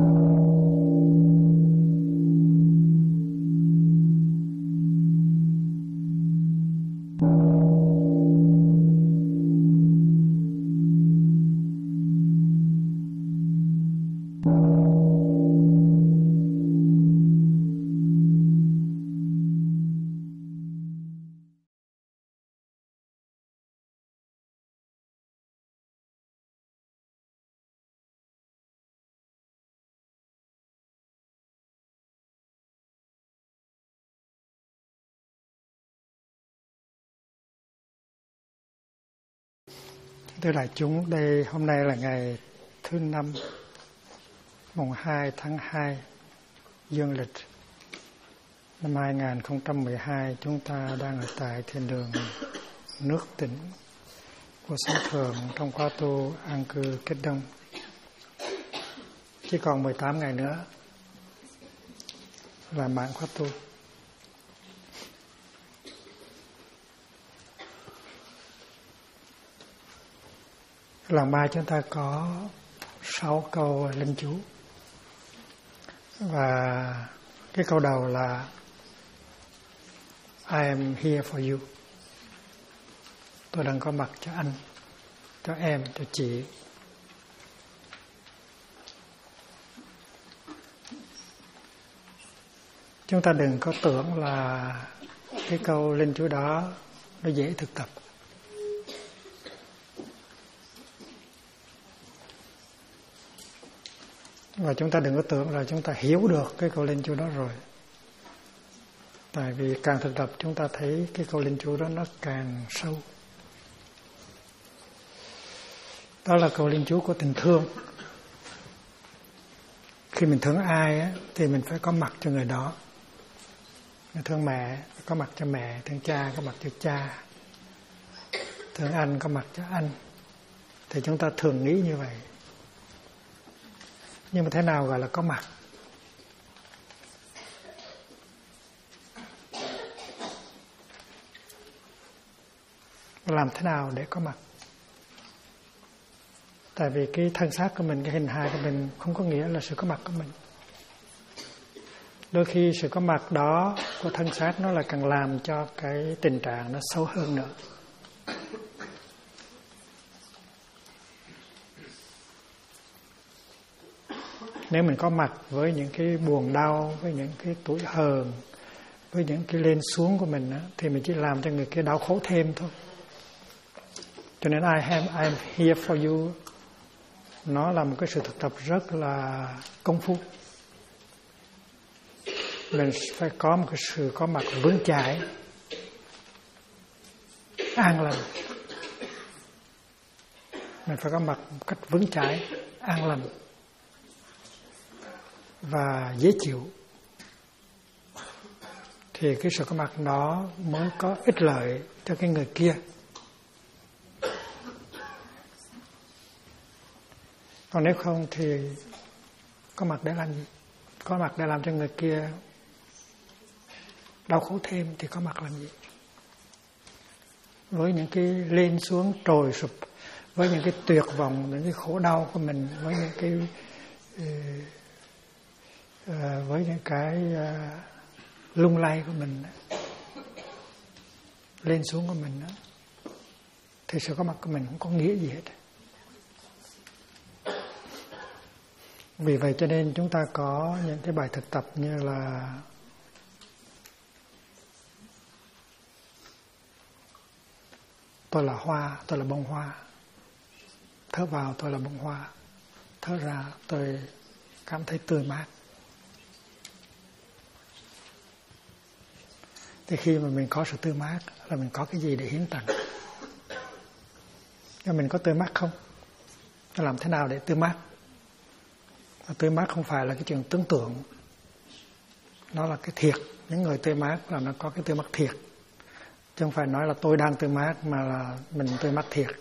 Thưa đại chúng, đây hôm nay là ngày thứ 5, mùng 2 tháng 2 dương lịch năm 2012. Chúng ta đang ở tại thiên đường nước tỉnh của Xứ Thường trong khóa tu an cư Kết Đông. Chỉ còn 18 ngày nữa là mãn khóa tu. Lần ba chúng ta có 6 câu linh chú. Và cái câu đầu là I am here for you. Tôi đang có mặt cho anh, cho em, cho chị. Chúng ta đừng có tưởng là cái câu linh chú đó nó dễ thực tập. Và chúng ta đừng có tưởng là chúng ta hiểu được cái câu linh chú đó rồi. Tại vì càng thực tập chúng ta thấy cái câu linh chú đó nó càng sâu. Đó là câu linh chú của tình thương. Khi mình thương ai á, thì mình phải có mặt cho người đó. Mình thương mẹ, phải có mặt cho mẹ. Thương cha, có mặt cho cha. Thương anh, có mặt cho anh. Thì chúng ta thường nghĩ như vậy. Nhưng mà thế nào gọi là có mặt? Làm thế nào để có mặt? Tại vì cái thân xác của mình, cái hình hài của mình không có nghĩa là sự có mặt của mình. Đôi khi sự có mặt đó của thân xác nó là càng làm cho cái tình trạng nó sâu hơn nữa. Nếu mình có mặt với những cái buồn đau, với những cái tủi hờn, với những cái lên xuống của mình á, thì mình chỉ làm cho người kia đau khổ thêm thôi. Cho nên I am here for you, nó là một cái sự thực tập rất là công phu. Mình phải có một cái sự có mặt vững chãi, an lành. Mình phải có mặt một cách vững chãi, an lành và dễ chịu. Thì cái sự có mặt đó mới có ích lợi cho cái người kia. Còn nếu không thì có mặt để làm gì? Có mặt để làm cho người kia đau khổ thêm thì có mặt làm gì? Với những cái lên xuống trồi sụp, với những cái tuyệt vọng, những cái khổ đau của mình, với những cái lung lay của mình, lên xuống của mình, thì sự có mặt của mình không có nghĩa gì hết. Vì vậy cho nên chúng ta có những cái bài thực tập như là tôi là hoa, tôi là bông hoa. Thở vào tôi là bông hoa, thở ra tôi cảm thấy tươi mát. Thì khi mà mình có sự tươi mát là mình có cái gì để hiến tặng. Nhưng mình có tươi mát không? Làm thế nào để tươi mát? Và tươi mát không phải là cái chuyện tưởng tượng. Nó là cái thiệt. Những người tươi mát là nó có cái tươi mát thiệt. Chứ không phải nói là tôi đang tươi mát, mà là mình tươi mát thiệt.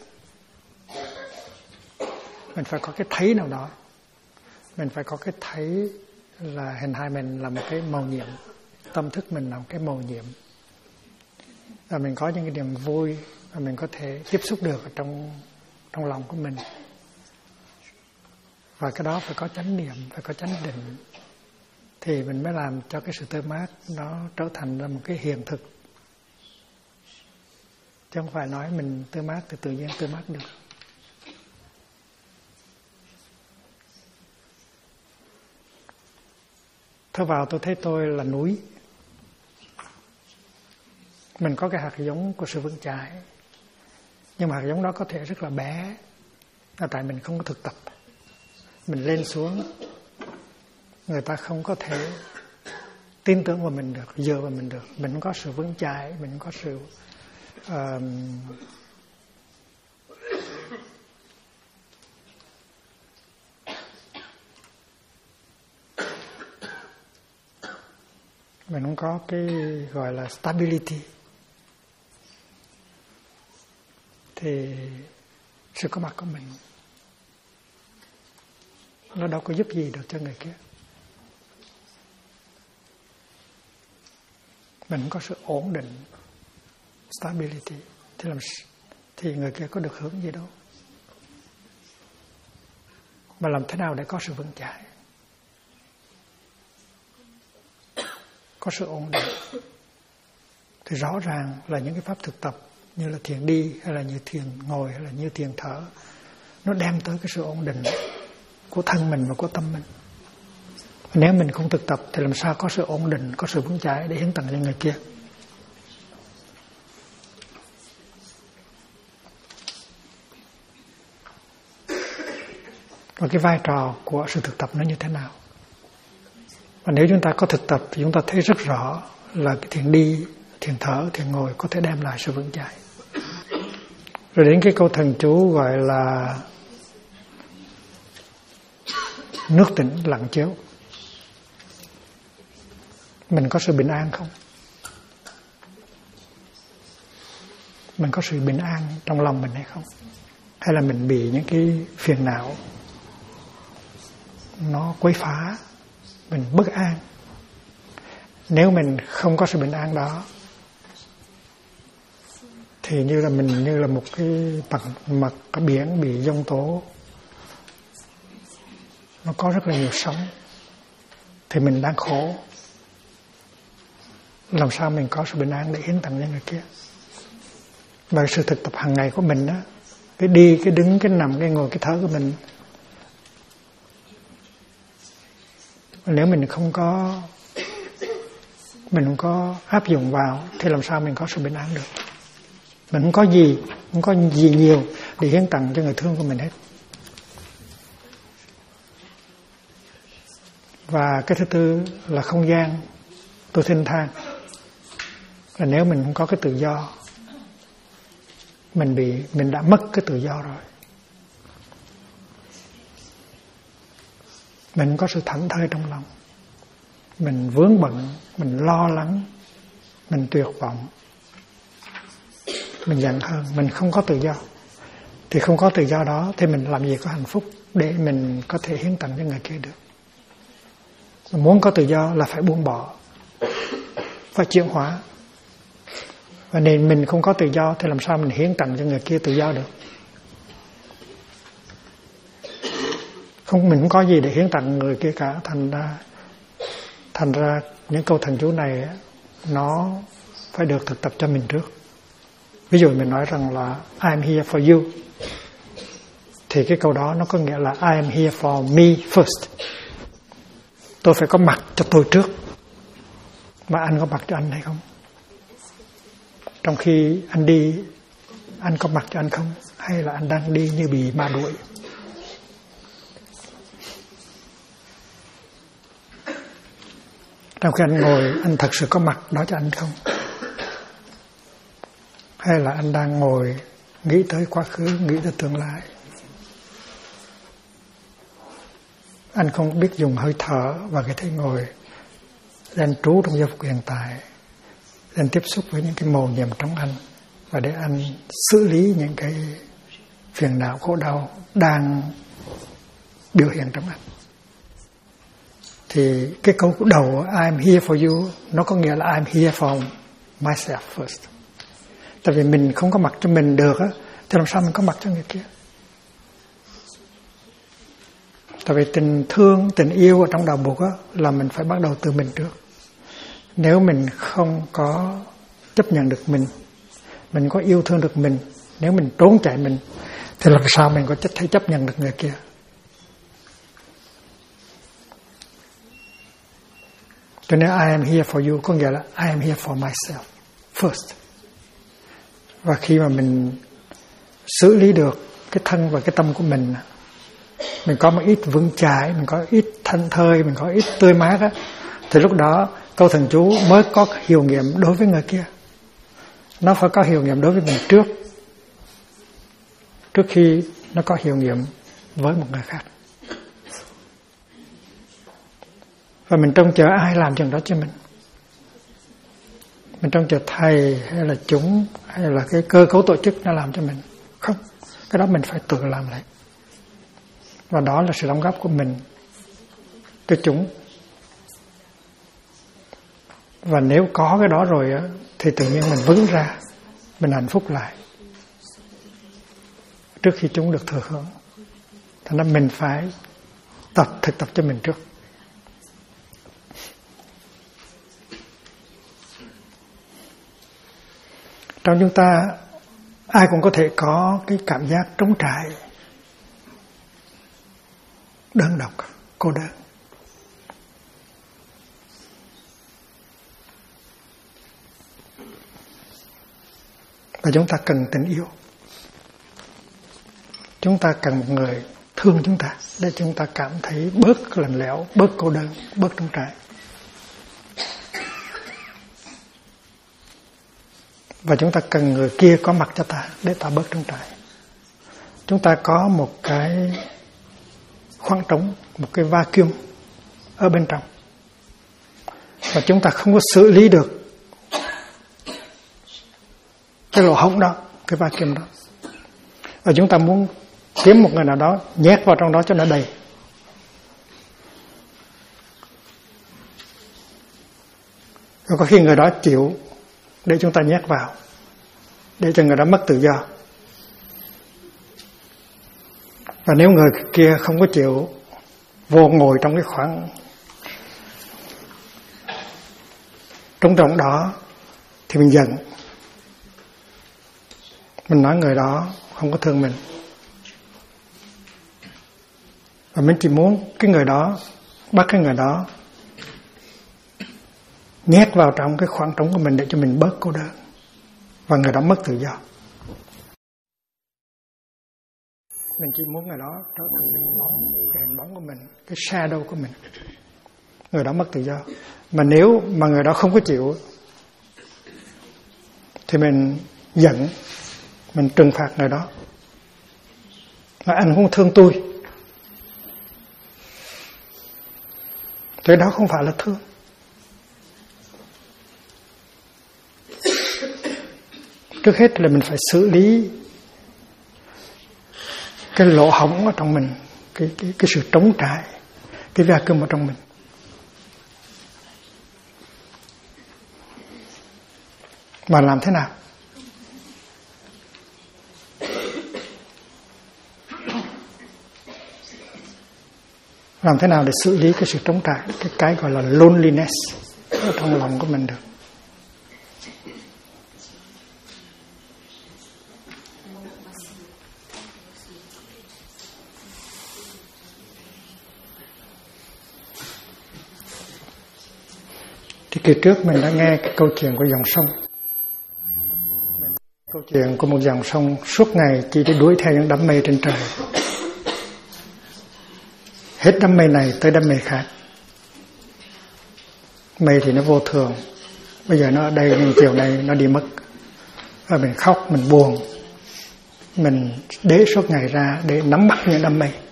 Mình phải có cái thấy nào đó. Mình phải có cái thấy là hình hài mình là một cái màu nhiệm. Tâm thức mình là một cái màu nhiệm. Và mình có những cái niềm vui và mình có thể tiếp xúc được ở trong lòng của mình. Và cái đó phải có chánh niệm, phải có chánh định, thì mình mới làm cho cái sự tươi mát nó trở thành ra một cái hiện thực. Chứ không phải nói mình tươi mát thì tự nhiên tươi mát được. Thưa vào tôi thấy tôi là núi. Mình có cái hạt giống của sự vững chãi, nhưng mà hạt giống đó có thể rất là bé, là tại mình không có thực tập. Mình lên xuống, người ta không có thể tin tưởng vào mình được, dựa vào mình được. Mình không có sự vững chãi, mình không có sự mình không có cái gọi là stability, thì sự có mặt của mình nó đâu có giúp gì được cho người kia. Mình không có sự ổn định, stability, thì người kia có được hưởng gì đâu. Mà làm thế nào để có sự vững chãi, có sự ổn định, thì rõ ràng là những cái pháp thực tập như là thiền đi, hay là như thiền ngồi, hay là như thiền thở, nó đem tới cái sự ổn định của thân mình và của tâm mình. Nếu mình không thực tập thì làm sao có sự ổn định, có sự vững chãi để hiến tặng cho người kia. Và cái vai trò của sự thực tập nó như thế nào? Và nếu chúng ta có thực tập thì chúng ta thấy rất rõ là cái thiền đi, thiền thở, thiền ngồi có thể đem lại sự vững chãi. Rồi đến cái câu thần chú gọi là nước tĩnh lặng chiếu. Mình có sự bình an không? Mình có sự bình an trong lòng mình hay không? Hay là mình bị những cái phiền não nó quấy phá, mình bất an? Nếu mình không có sự bình an đó thì như là mình như là một cái mặt cái biển bị giông tố, nó có rất là nhiều sóng, thì mình đang khổ. Làm sao mình có sự bình an để hiến tặng cho người kia? Và sự thực tập hàng ngày của mình đó, cái đi, cái đứng, cái nằm, cái ngồi, cái thở của mình, nếu mình không có áp dụng vào thì làm sao mình có sự bình an được? Mình không có gì nhiều để hiến tặng cho người thương của mình hết. Và cái thứ tư là không gian. Tôi xin than là nếu mình không có cái tự do, mình đã mất cái tự do rồi. Mình không có sự thảnh thơi trong lòng, mình vướng bận, mình lo lắng, mình tuyệt vọng, mình giận hờn, mình không có tự do. Thì không có tự do đó thì mình làm gì có hạnh phúc để mình có thể hiến tặng cho người kia được. Mình muốn có tự do là phải buông bỏ, phải chuyển hóa. Và nên mình không có tự do thì làm sao mình hiến tặng cho người kia tự do được? Mình không có gì để hiến tặng người kia cả. Thành ra những câu thần chú này nó phải được thực tập cho mình trước. Ví dụ mình nói rằng là I am here for you, thì cái câu đó nó có nghĩa là I am here for me first. Tôi phải có mặt cho tôi trước. Mà anh có mặt cho anh hay không? Trong khi anh đi, anh có mặt cho anh không? Hay là anh đang đi như bị ma đuổi? Trong khi anh ngồi, anh thật sự có mặt đó cho anh không? Hay là anh đang ngồi nghĩ tới quá khứ, nghĩ tới tương lai? Anh không biết dùng hơi thở và cái thế ngồi để anh trú trong giây phút hiện tại, để anh tiếp xúc với những cái mầu nhiệm trong anh, và để anh xử lý những cái phiền não khổ đau đang biểu hiện trong anh. Thì cái câu đầu I'm here for you nó có nghĩa là I'm here for myself first. Tại vì mình không có mặt cho mình được á, thì làm sao mình có mặt cho người kia? Tại vì tình thương, tình yêu ở trong đạo Phật là mình phải bắt đầu từ mình trước. Nếu mình không có chấp nhận được mình có yêu thương được mình, nếu mình trốn chạy mình, thì làm sao mình có thể chấp nhận được người kia? Cho nên I am here for you có nghĩa là I am here for myself first. Và khi mà mình xử lý được cái thân và cái tâm của mình có một ít vững chãi, mình có ít thanh thơi, mình có ít tươi mát á, thì lúc đó câu thần chú mới có hiệu nghiệm đối với người kia. Nó phải có hiệu nghiệm đối với mình trước khi nó có hiệu nghiệm với một người khác. Và mình trông chờ ai làm chuyện đó cho mình? Mình trông chờ thầy hay là chúng hay là cái cơ cấu tổ chức nó làm cho mình? Không, cái đó mình phải tự làm lại. Và đó là sự đóng góp của mình cho chúng. Và nếu có cái đó rồi á, thì tự nhiên mình vững ra, mình hạnh phúc lại trước khi chúng được thừa hưởng. Thành ra mình phải thực tập cho mình trước. Trong chúng ta ai cũng có thể có cái cảm giác trống trải, đơn độc, cô đơn. Và chúng ta cần tình yêu. Chúng ta cần một người thương chúng ta để chúng ta cảm thấy bớt lạnh lẽo, bớt cô đơn, bớt trống trải. Và chúng ta cần người kia có mặt cho ta để ta bớt trống trải. Chúng ta có một cái khoảng trống, một cái vacuum ở bên trong. Và chúng ta không có xử lý được cái lỗ hổng đó, cái vacuum đó. Và chúng ta muốn kiếm một người nào đó nhét vào trong đó cho nó đầy. Rồi có khi người đó chịu để chúng ta nhét vào, để cho người đó mất tự do. Và nếu người kia không có chịu vô ngồi trong cái khoảng trống rỗng đó thì mình giận. Mình nói người đó không có thương mình. Và mình chỉ muốn cái người đó, bắt cái người đó nhét vào trong cái khoảng trống của mình để cho mình bớt cô đơn. Và người đó mất tự do. Mình chỉ muốn người đó trở thành cái hình bóng của mình, cái shadow của mình. Người đó mất tự do. Mà nếu mà người đó không có chịu thì mình giận, mình trừng phạt người đó. Mà anh không thương tôi. Cái đó không phải là thương. Trước hết là mình phải xử lý cái lỗ hổng ở trong mình, cái sự trống trải, cái vacuum ở trong mình. Mà làm thế nào? Làm thế nào để xử lý cái sự trống trải, cái gọi là loneliness ở trong lòng của mình được? Thì kỳ trước mình đã nghe cái câu chuyện của dòng sông. Câu chuyện của một dòng sông suốt ngày chỉ để đuổi theo những đám mây trên trời. Hết đám mây này tới đám mây khác. Mây thì nó vô thường. Bây giờ nó ở đây nhưng chiều nay nó đi mất. Và mình khóc, mình buồn. Mình để suốt ngày ra để nắm bắt những đám mây.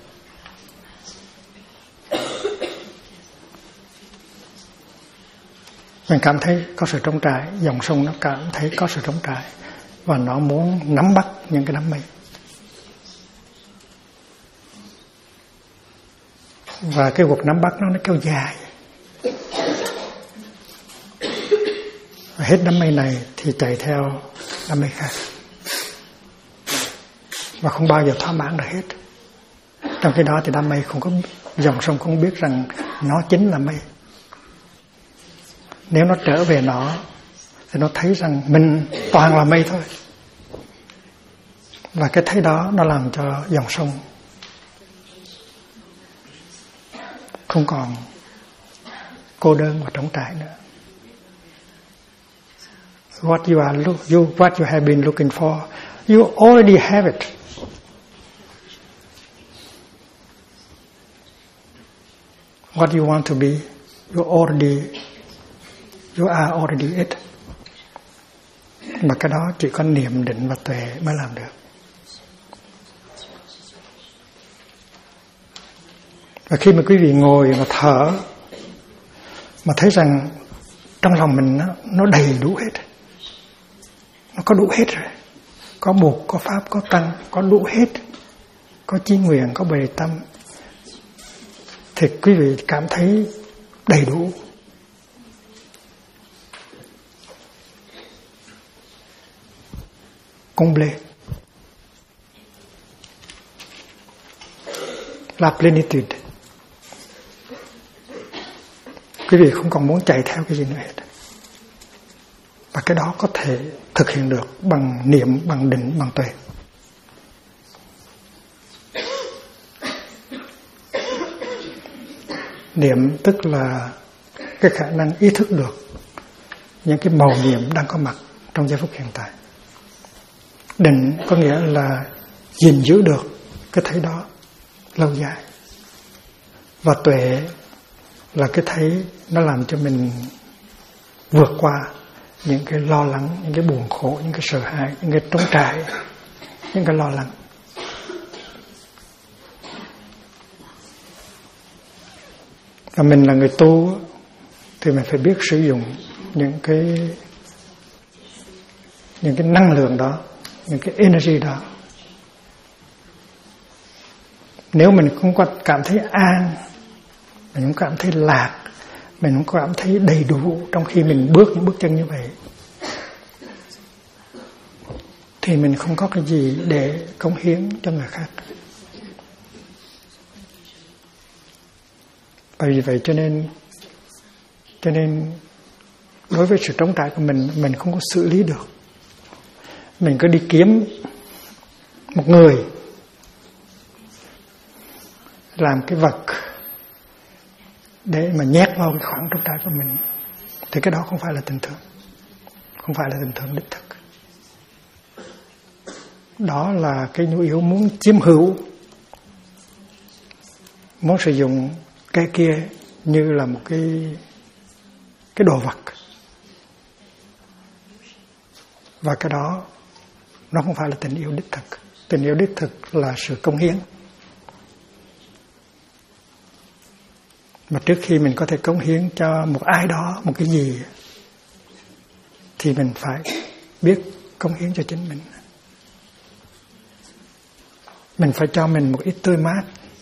Mình cảm thấy có sự trống trải, dòng sông nó cảm thấy có sự trống trải và nó muốn nắm bắt những cái đám mây. Và cái cuộc nắm bắt nó kéo dài. Và hết đám mây này thì chạy theo đám mây khác. Và không bao giờ thỏa mãn được hết. Trong khi đó thì đám mây không có dòng sông không biết rằng nó chính là mây. Nếu nó trở về nó thì nó thấy rằng mình toàn là mây thôi. Và cái thấy đó nó làm cho dòng sông không còn cô đơn và trống trải nữa. What you have been looking for, you already have it. What you want to be, you are already it. Mà cái đó chỉ có niệm định và tuệ mới làm được. Và khi mà quý vị ngồi và thở mà thấy rằng trong lòng mình nó đầy đủ hết, nó có đủ hết rồi, có Bụt, có Pháp, có Tăng, có đủ hết, có chí nguyện, có bề tâm, thì quý vị cảm thấy đầy đủ. Comblé, la plénitude. Quý vị không còn muốn chạy theo cái gì nữa hết. Và cái đó có thể thực hiện được bằng niệm, bằng định, bằng tuệ. Niệm tức là cái khả năng ý thức được những cái màu nhiệm đang có mặt trong giây phút hiện tại. Định có nghĩa là gìn giữ được cái thấy đó lâu dài. Và tuệ là cái thấy nó làm cho mình vượt qua những cái lo lắng, những cái buồn khổ, những cái sợ hãi, những cái trống trải, những cái lo lắng. Và mình là người tu thì mình phải biết sử dụng những cái năng lượng đó, những cái energy đó. Nếu mình không có cảm thấy an, mình không cảm thấy lạc, mình không cảm thấy đầy đủ trong khi mình bước những bước chân như vậy, thì mình không có cái gì để cống hiến cho người khác. Bởi vì vậy cho nên đối với sự trống trải của mình không có xử lý được. Mình cứ đi kiếm một người làm cái vật để mà nhét vào cái khoảng trống trải của mình, thì cái đó không phải là tình thương, không phải là tình thương đích thực. Đó là cái nhu yếu muốn chiếm hữu, muốn sử dụng cái kia như là một cái đồ vật. Và cái đó nó không phải là tình yêu đích thực. Tình yêu đích thực là sự cống hiến. Mà trước khi mình có thể cống hiến cho một ai đó một cái gì thì mình phải biết cống hiến cho chính mình. Mình phải cho mình một ít tươi mát,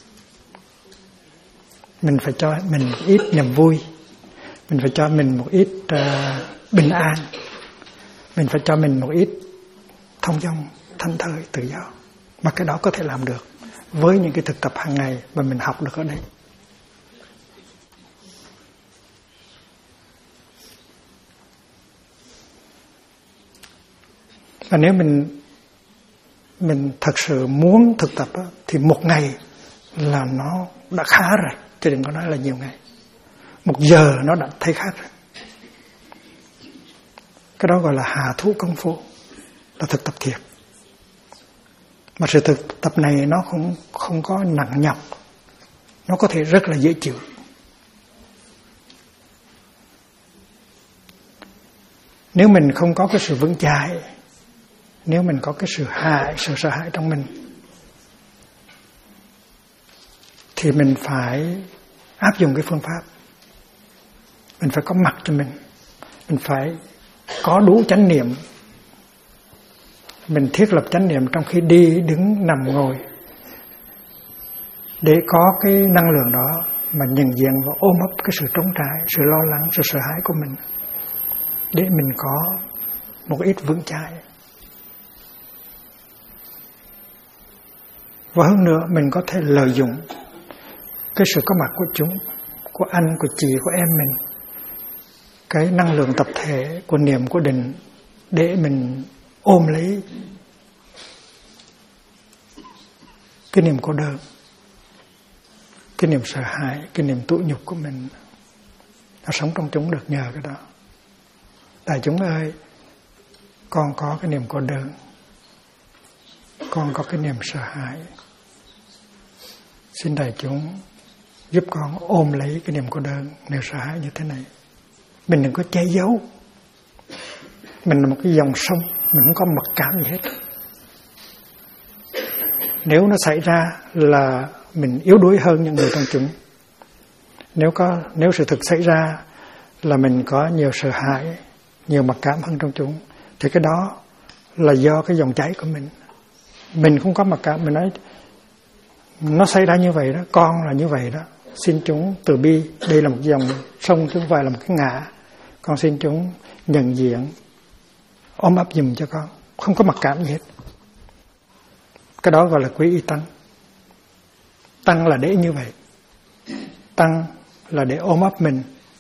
mình phải cho mình một ít niềm vui, mình phải cho mình một ít bình an, mình phải cho mình một ít thông dong, thanh thơi, tự do. Mà cái đó có thể làm được với những cái thực tập hàng ngày mà mình học được ở đây. Và nếu mình thật sự muốn thực tập đó, thì một ngày là nó đã khá rồi, chứ đừng có nói là nhiều ngày. Một giờ nó đã thấy khác rồi. Cái đó gọi là hạ thủ công phu, là thực tập thiệt. Mà sự thực tập này nó không có nặng nhọc, nó có thể rất là dễ chịu. Nếu mình không có cái sự vững chãi, nếu mình có cái sự sợ hãi trong mình, thì mình phải áp dụng cái phương pháp. Mình phải có mặt cho mình phải có đủ chánh niệm. Mình thiết lập chánh niệm trong khi đi, đứng, nằm, ngồi, để có cái năng lượng đó mà nhận diện và ôm ấp cái sự trống trải, sự lo lắng, sự sợ hãi của mình, để mình có một ít vững chãi. Và hơn nữa mình có thể lợi dụng cái sự có mặt của chúng, của anh, của chị, của em mình, cái năng lượng tập thể của niệm, của định, để mình ôm lấy cái niềm cô đơn, cái niềm sợ hãi, cái niềm tủi nhục của mình. Nó sống trong chúng được nhờ cái đó. Đại chúng ơi, con có cái niềm cô đơn, con có cái niềm sợ hãi. Xin đại chúng giúp con ôm lấy cái niềm cô đơn, niềm sợ hãi như thế này. Mình đừng có che giấu. Mình là một cái dòng sông, mình không có mặc cảm gì hết. Nếu nó xảy ra là mình yếu đuối hơn những người trong chúng. Nếu sự thực xảy ra là mình có nhiều sợ hãi, nhiều mặc cảm hơn trong chúng, thì cái đó là do cái dòng chảy của mình. Mình không có mặc cảm, mình nói nó xảy ra như vậy đó, con là như vậy đó. Xin chúng từ bi, đây là một dòng sông chứ không phải là một cái ngã. Con xin chúng nhận diện, ôm ấp giùm cho con, không có mặc cảm gì hết. Cái đó gọi là quý y tăng. Tăng là để như vậy. Tăng là để ôm ấp mình,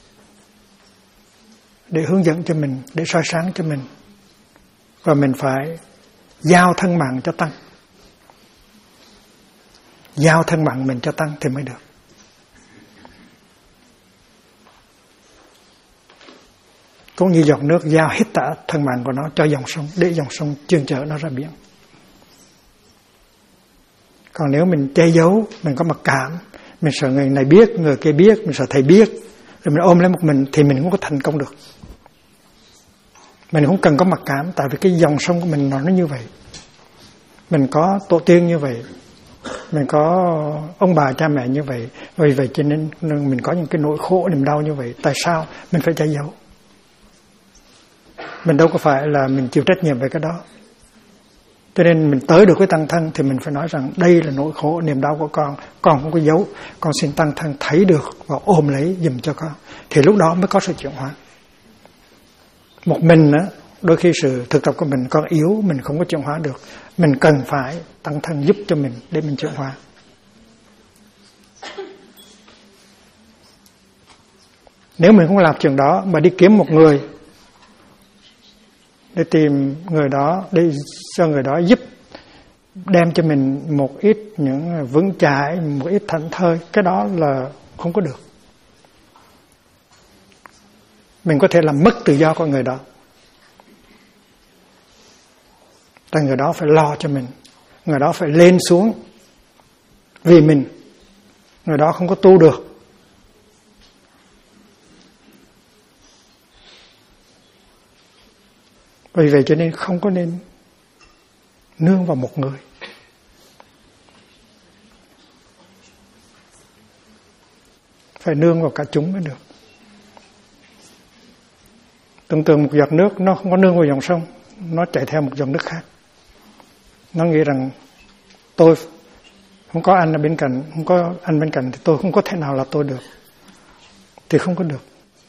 để hướng dẫn cho mình, để soi sáng cho mình. Và mình phải giao thân mạng cho Tăng. Giao thân mạng mình cho Tăng thì mới được. Cũng như giọt nước giao hết cả thân mạng của nó cho dòng sông, để dòng sông chuyên chở nó ra biển. Còn nếu mình che giấu, mình có mặc cảm, mình sợ người này biết, người kia biết, mình sợ thầy biết, rồi mình ôm lấy một mình thì mình không có thành công được. Mình không cần có mặc cảm, tại vì cái dòng sông của mình nó như vậy. Mình có tổ tiên như vậy, mình có ông bà cha mẹ như vậy, vì vậy cho nên mình có những cái nỗi khổ niềm đau như vậy. Tại sao mình phải che giấu? Mình đâu có phải là mình chịu trách nhiệm về cái đó. Cho nên mình tới được với Tăng thân thì mình phải nói rằng đây là nỗi khổ niềm đau của con không có giấu, con xin Tăng thân thấy được và ôm lấy giùm cho con, thì lúc đó mới có sự chuyển hóa. Một mình á, đôi khi sự thực tập của mình còn yếu, mình không có chuyển hóa được, mình cần phải Tăng thân giúp cho mình để mình chuyển hóa. Nếu mình không làm chuyện đó mà đi kiếm một người để tìm người đó, để cho người đó giúp đem cho mình một ít những vững chãi, một ít thảnh thơi, cái đó là không có được. Mình có thể làm mất tự do của người đó. Tại người đó phải lo cho mình, người đó phải lên xuống vì mình, người đó không có tu được. Vì vậy cho nên không có nên nương vào một người. Phải nương vào cả chúng mới được. Tưởng tượng một giọt nước nó không có nương vào dòng sông, nó chạy theo một dòng nước khác. Nó nghĩ rằng tôi không có anh ở bên cạnh, không có anh bên cạnh thì tôi không có thể nào là tôi được. Thì không có được.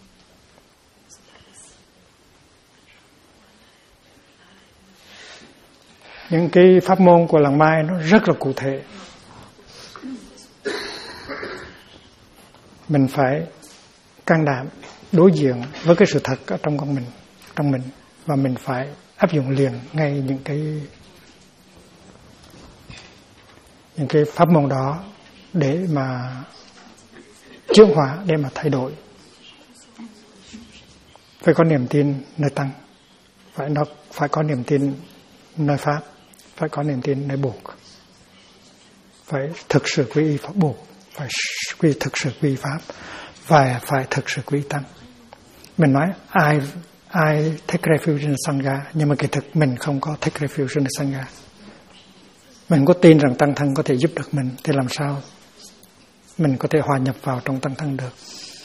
Những cái pháp môn của làng Mai nó rất là cụ thể. Mình phải can đảm đối diện với cái sự thật ở trong mình, và mình phải áp dụng liền ngay những cái pháp môn đó để mà chuyển hóa, để mà thay đổi. Phải có niềm tin nơi Tăng, phải có niềm tin nơi Pháp, phải có niềm tin nơi Buộc, phải thực sự quy y Pháp Buộc, phải thực sự quy y Pháp, và phải thực sự quy y Tăng. Mình nói ai take refuge in Sangha, nhưng mà kỳ thực mình không có take refuge in Sangha. Mình có tin rằng Tăng thân có thể giúp được mình, thì làm sao mình có thể hòa nhập vào trong Tăng thân được?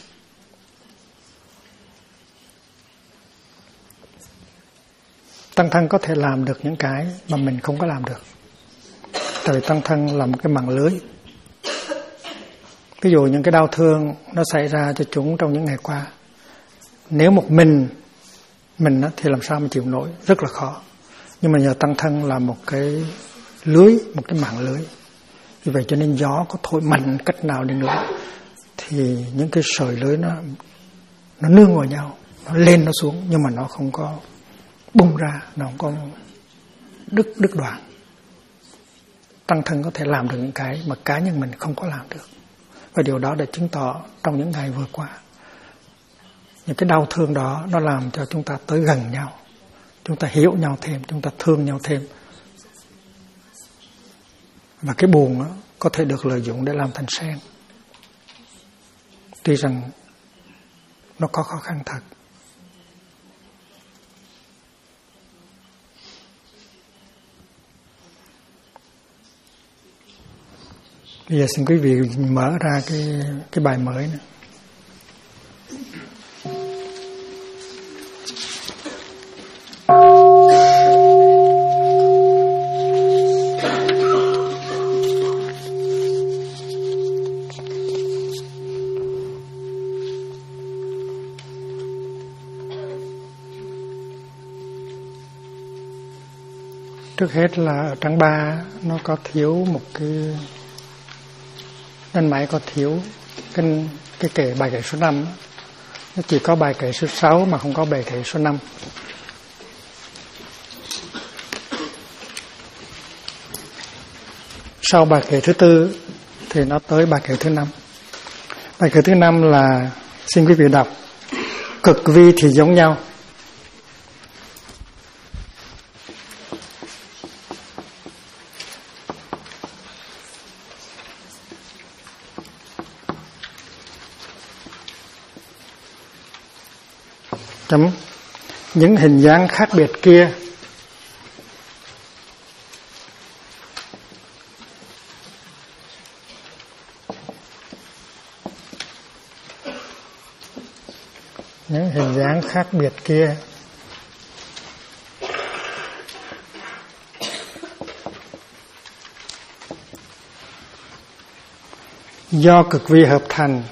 Tăng thân có thể làm được những cái mà mình không có làm được. Tại vì Tăng thân là một cái mạng lưới. Ví dụ những cái đau thương nó xảy ra cho chúng trong những ngày qua, nếu một mình thì làm sao mà chịu nổi, rất là khó. Nhưng mà nhờ Tăng thân là một cái lưới, một cái mạng lưới. Vì vậy cho nên gió có thổi mạnh cách nào đi nữa thì những cái sợi lưới nó nương vào nhau, nó lên nó xuống, nhưng mà nó không có bung ra, nó không có đứt đoạn. Tăng thân có thể làm được những cái mà cá nhân mình không có làm được, và điều đó đã chứng tỏ trong những ngày vừa qua. Những cái đau thương đó nó làm cho chúng ta tới gần nhau, chúng ta hiểu nhau thêm, chúng ta thương nhau thêm, và cái buồn đó có thể được lợi dụng để làm thành sen. Tuy rằng nó có khó khăn thật. Bây giờ xin quý vị mở ra cái bài mới nữa. Trước hết là ở trang 3 nó có thiếu một cái nên máy có thiếu cái kệ bài kệ số 5. Nó chỉ có bài kệ số 6 mà không có bài kệ số 5. Sau bài kệ thứ 4 thì nó tới bài kệ thứ 5. Bài kệ thứ 5 là xin quý vị đọc: cực vi thì giống nhau. Những hình dáng khác biệt kia do cực vi hợp thành,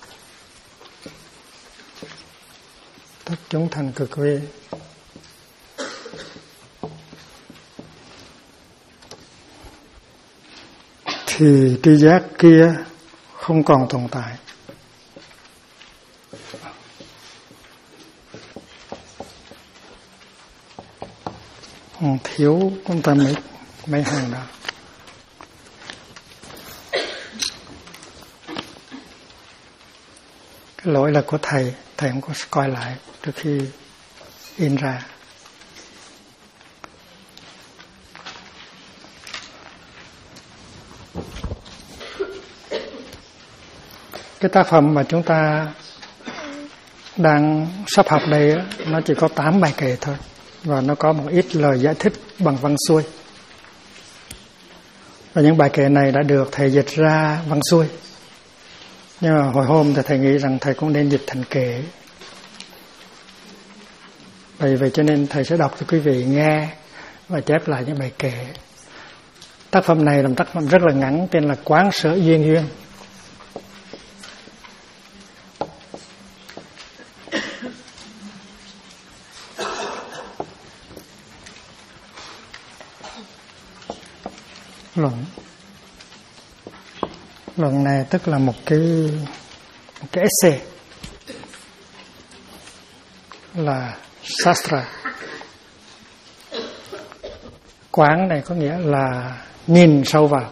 tất chúng thành cực vi, thì tri giác kia không còn tồn tại. Thiếu chúng ta mấy hàng đó. Cái lỗi là của thầy không có coi lại trước khi in ra. Cái tác phẩm mà chúng ta đang sắp học đây nó chỉ có 8 bài kệ thôi, và nó có một ít lời giải thích bằng văn xuôi. Và những bài kệ này đã được thầy dịch ra văn xuôi. Nhưng mà hồi hôm thì thầy nghĩ rằng thầy cũng nên dịch thành kệ. Vậy cho nên thầy sẽ đọc cho quý vị nghe và chép lại những bài kệ. Tác phẩm này là một tác phẩm rất là ngắn, tên là Quán Sở Duyên Duyên. Luận này tức là một cái essay, là Shastra. Quán này có nghĩa là nhìn sâu vào.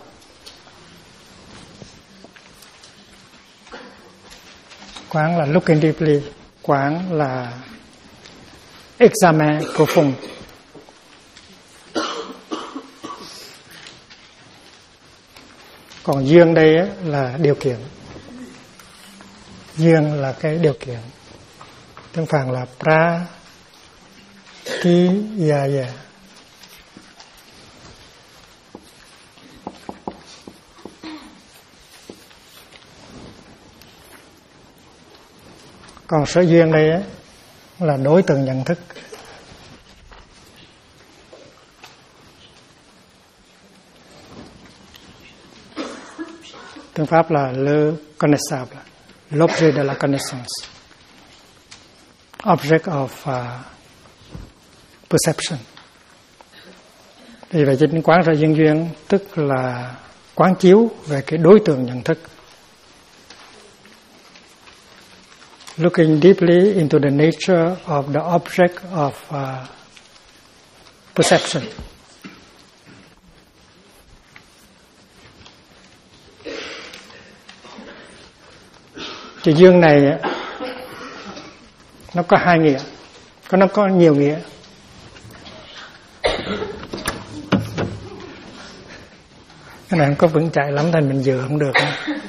Quán là looking deeply. Quán là examen profond. Còn duyên đây là điều kiện. Duyên là cái điều kiện. Tiếng Phạn là pratiyaya. Còn sở duyên đây là đối tượng nhận thức. Tiếng Pháp là le connaissable, l'objet de la connaissance, object of perception. Vì vậy chính quán sở duyên duyên tức là quán chiếu về cái đối tượng nhận thức. looking deeply into the nature of the object of perception. Chữ dương này nó có hai nghĩa, nó có nhiều nghĩa. Cái này không có vững chãi lắm thành mình dự không được.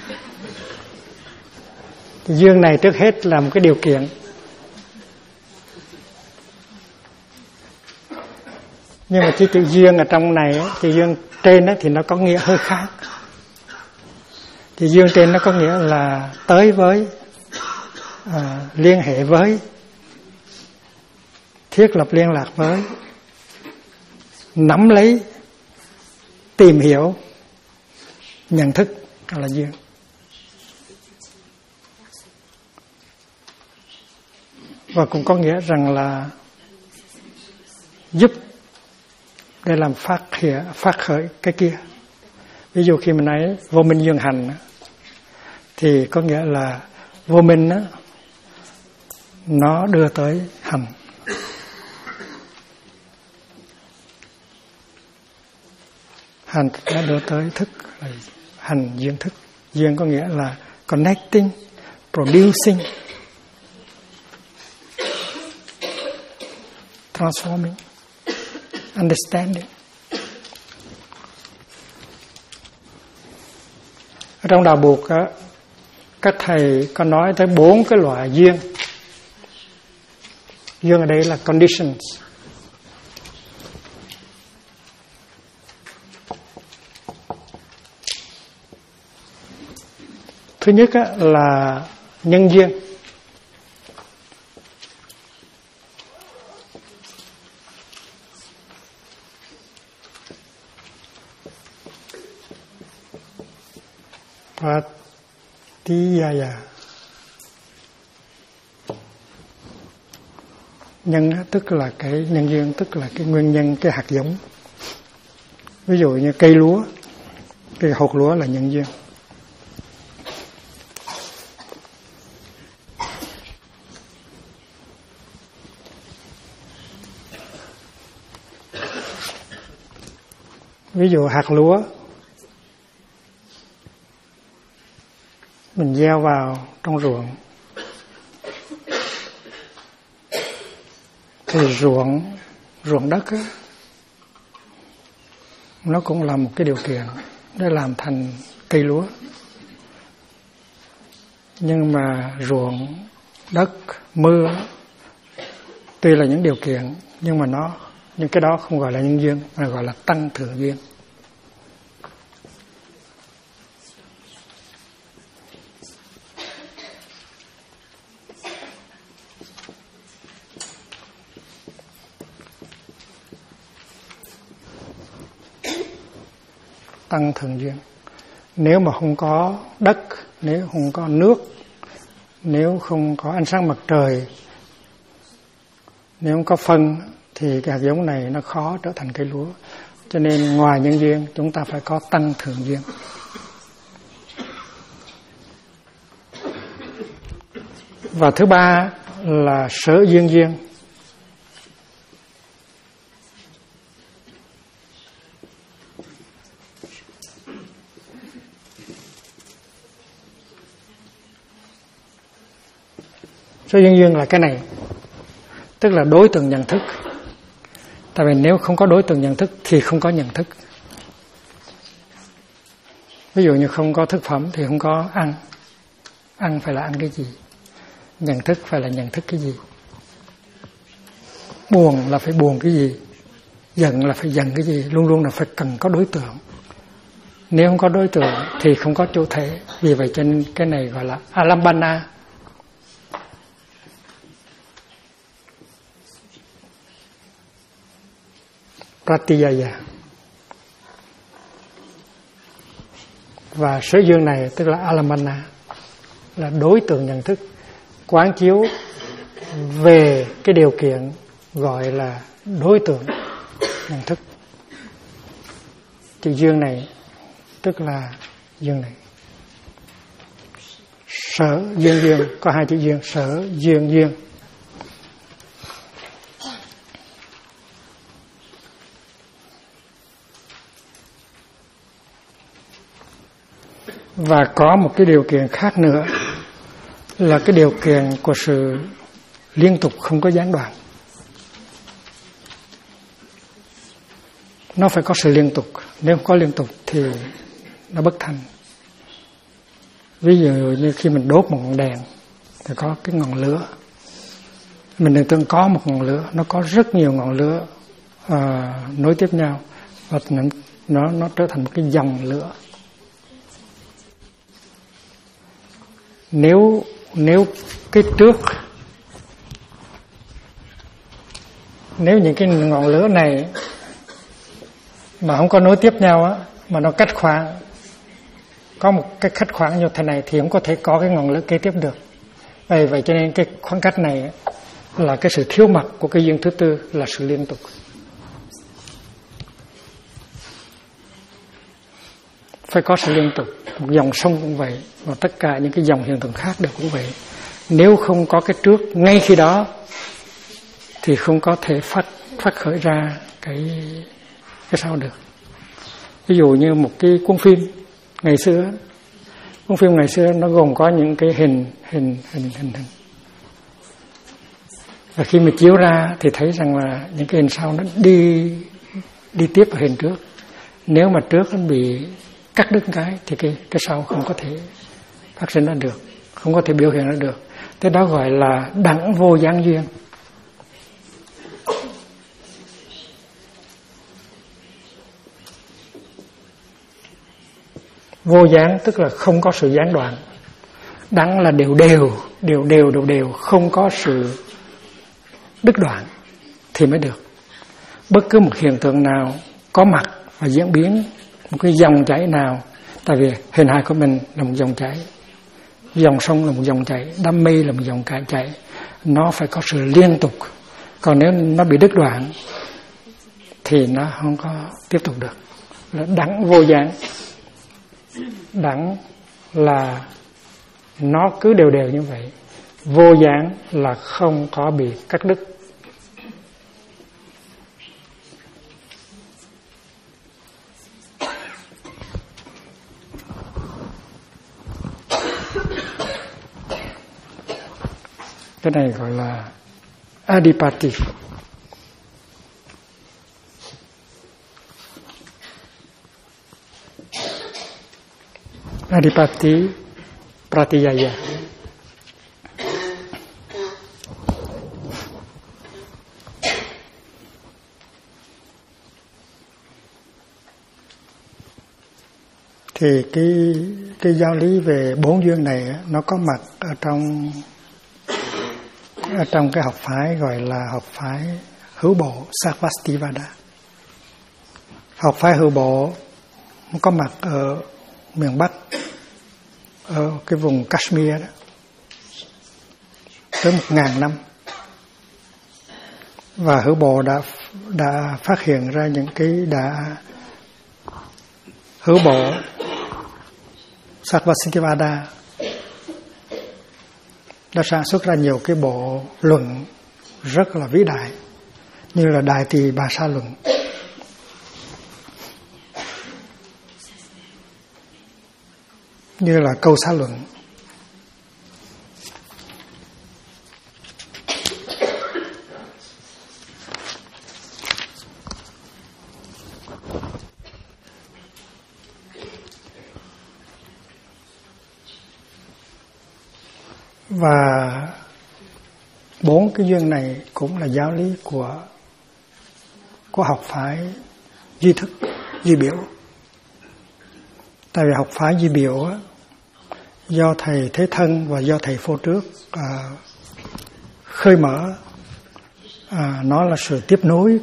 Chữ dương này trước hết là một cái điều kiện. Nhưng mà chữ dương ở trong này, chữ dương trên thì nó có nghĩa hơi khác. Chữ dương trên nó có nghĩa là tới với, liên hệ với, thiết lập liên lạc với, nắm lấy, tìm hiểu, nhận thức là dương. Và cũng có nghĩa rằng là giúp để làm phát khởi cái kia. Ví dụ khi mình nói vô minh dương hành thì có nghĩa là vô minh nó đưa tới hành. Hành nó đưa tới thức, hành duyên thức. Duyên có nghĩa là connecting, producing, transforming, understanding. Ở trong đạo Buộc các thầy có nói tới 4 cái loại duyên. Duyên ở đây là conditions. Thứ nhất là nhân duyên. Pratiyaya. Nhân tức là cái nhân duyên, tức là cái nguyên nhân, cái hạt giống. Ví dụ như cây lúa, cây hột lúa là nhân duyên. Ví dụ hạt lúa mình gieo vào trong ruộng thì ruộng đất nó cũng là một cái điều kiện để làm thành cây lúa. Nhưng mà ruộng, đất, mưa tuy là những điều kiện nhưng mà những cái đó không gọi là nhân duyên mà gọi là tăng thượng duyên. Tăng thượng duyên. Nếu mà không có đất, nếu không có nước, nếu không có ánh sáng mặt trời, nếu không có phân thì cái hạt giống này nó khó trở thành cây lúa. Cho nên ngoài nhân duyên chúng ta phải có tăng thượng duyên. Và thứ ba là sở duyên duyên. Sở duyên duyên là cái này, tức là đối tượng nhận thức. Tại vì nếu không có đối tượng nhận thức thì không có nhận thức. Ví dụ như không có thức phẩm thì không có ăn. Ăn phải là ăn cái gì? Nhận thức phải là nhận thức cái gì? Buồn là phải buồn cái gì? Giận là phải giận cái gì? Luôn luôn là phải cần có đối tượng. Nếu không có đối tượng thì không có chủ thể. Vì vậy cho nên cái này gọi là alambana. Pratiyaya. Và sở duyên này tức là alambana, là đối tượng nhận thức, quán chiếu về cái điều kiện gọi là đối tượng nhận thức. Chữ duyên này tức là duyên này. Sở duyên duyên, có hai chữ duyên, sở duyên duyên. Và có một cái điều kiện khác nữa là cái điều kiện của sự liên tục không có gián đoạn. Nó phải có sự liên tục, nếu không có liên tục thì nó bất thành. Ví dụ như khi mình đốt một ngọn đèn thì có cái ngọn lửa. Mình tưởng tượng có một ngọn lửa, nó có rất nhiều ngọn lửa nối tiếp nhau và nó trở thành một cái dòng lửa. Nếu cái trước, nếu những cái ngọn lửa này mà không có nối tiếp nhau á, mà nó cách khoảng, có một cái cách khoảng như thế này thì không có thể có cái ngọn lửa kế tiếp được. Vậy cho nên cái khoảng cách này là cái sự thiếu mặt của cái duyên thứ tư, là sự liên tục. Phải có sự liên tục. Một dòng sông cũng vậy, và tất cả những cái dòng hiện tượng khác đều cũng vậy. Nếu không có cái trước ngay khi đó thì không có thể phát khởi ra cái sau được. Ví dụ như một cái cuốn phim ngày xưa, cuốn phim ngày xưa nó gồm có những cái hình. Và khi mà chiếu ra thì thấy rằng là những cái hình sau nó đi tiếp vào hình trước. Nếu mà trước nó bị cắt đứt cái thì cái sau không có thể phát sinh ra được, không có thể biểu hiện ra được. Thế đó gọi là đẳng vô gián duyên. Vô gián tức là không có sự gián đoạn. Đẳng là đều, không có sự đứt đoạn thì mới được. Bất cứ một hiện tượng nào có mặt và diễn biến, một cái dòng chảy nào, tại vì hình hài của mình là một dòng chảy, dòng sông là một dòng chảy, đám mây là một dòng chảy, nó phải có sự liên tục. Còn nếu nó bị đứt đoạn thì nó không có tiếp tục được. Là đẳng vô gián. Đẳng là nó cứ đều như vậy. Vô gián là không có bị cắt đứt. Cái này gọi là adipati. Adipati pratiyaya. Thì cái giáo lý về bốn duyên này nó có mặt ở trong cái học phái gọi là học phái hữu bộ Sarvastivada. Học phái hữu bộ có mặt ở miền Bắc, ở cái vùng Kashmir đó, tới 1000 năm. Và hữu bộ đã phát hiện ra những cái hữu bộ Sarvastivada đã sản xuất ra nhiều cái bộ luận rất là vĩ đại, như là Đại Tỳ Bà Sa luận, như là Câu Xá luận. Và bốn cái duyên này cũng là giáo lý của học phái duy thức, duy biểu. Tại vì học phái duy biểu á, do thầy Thế Thân và do thầy Phổ Trước khơi mở, nó là sự tiếp nối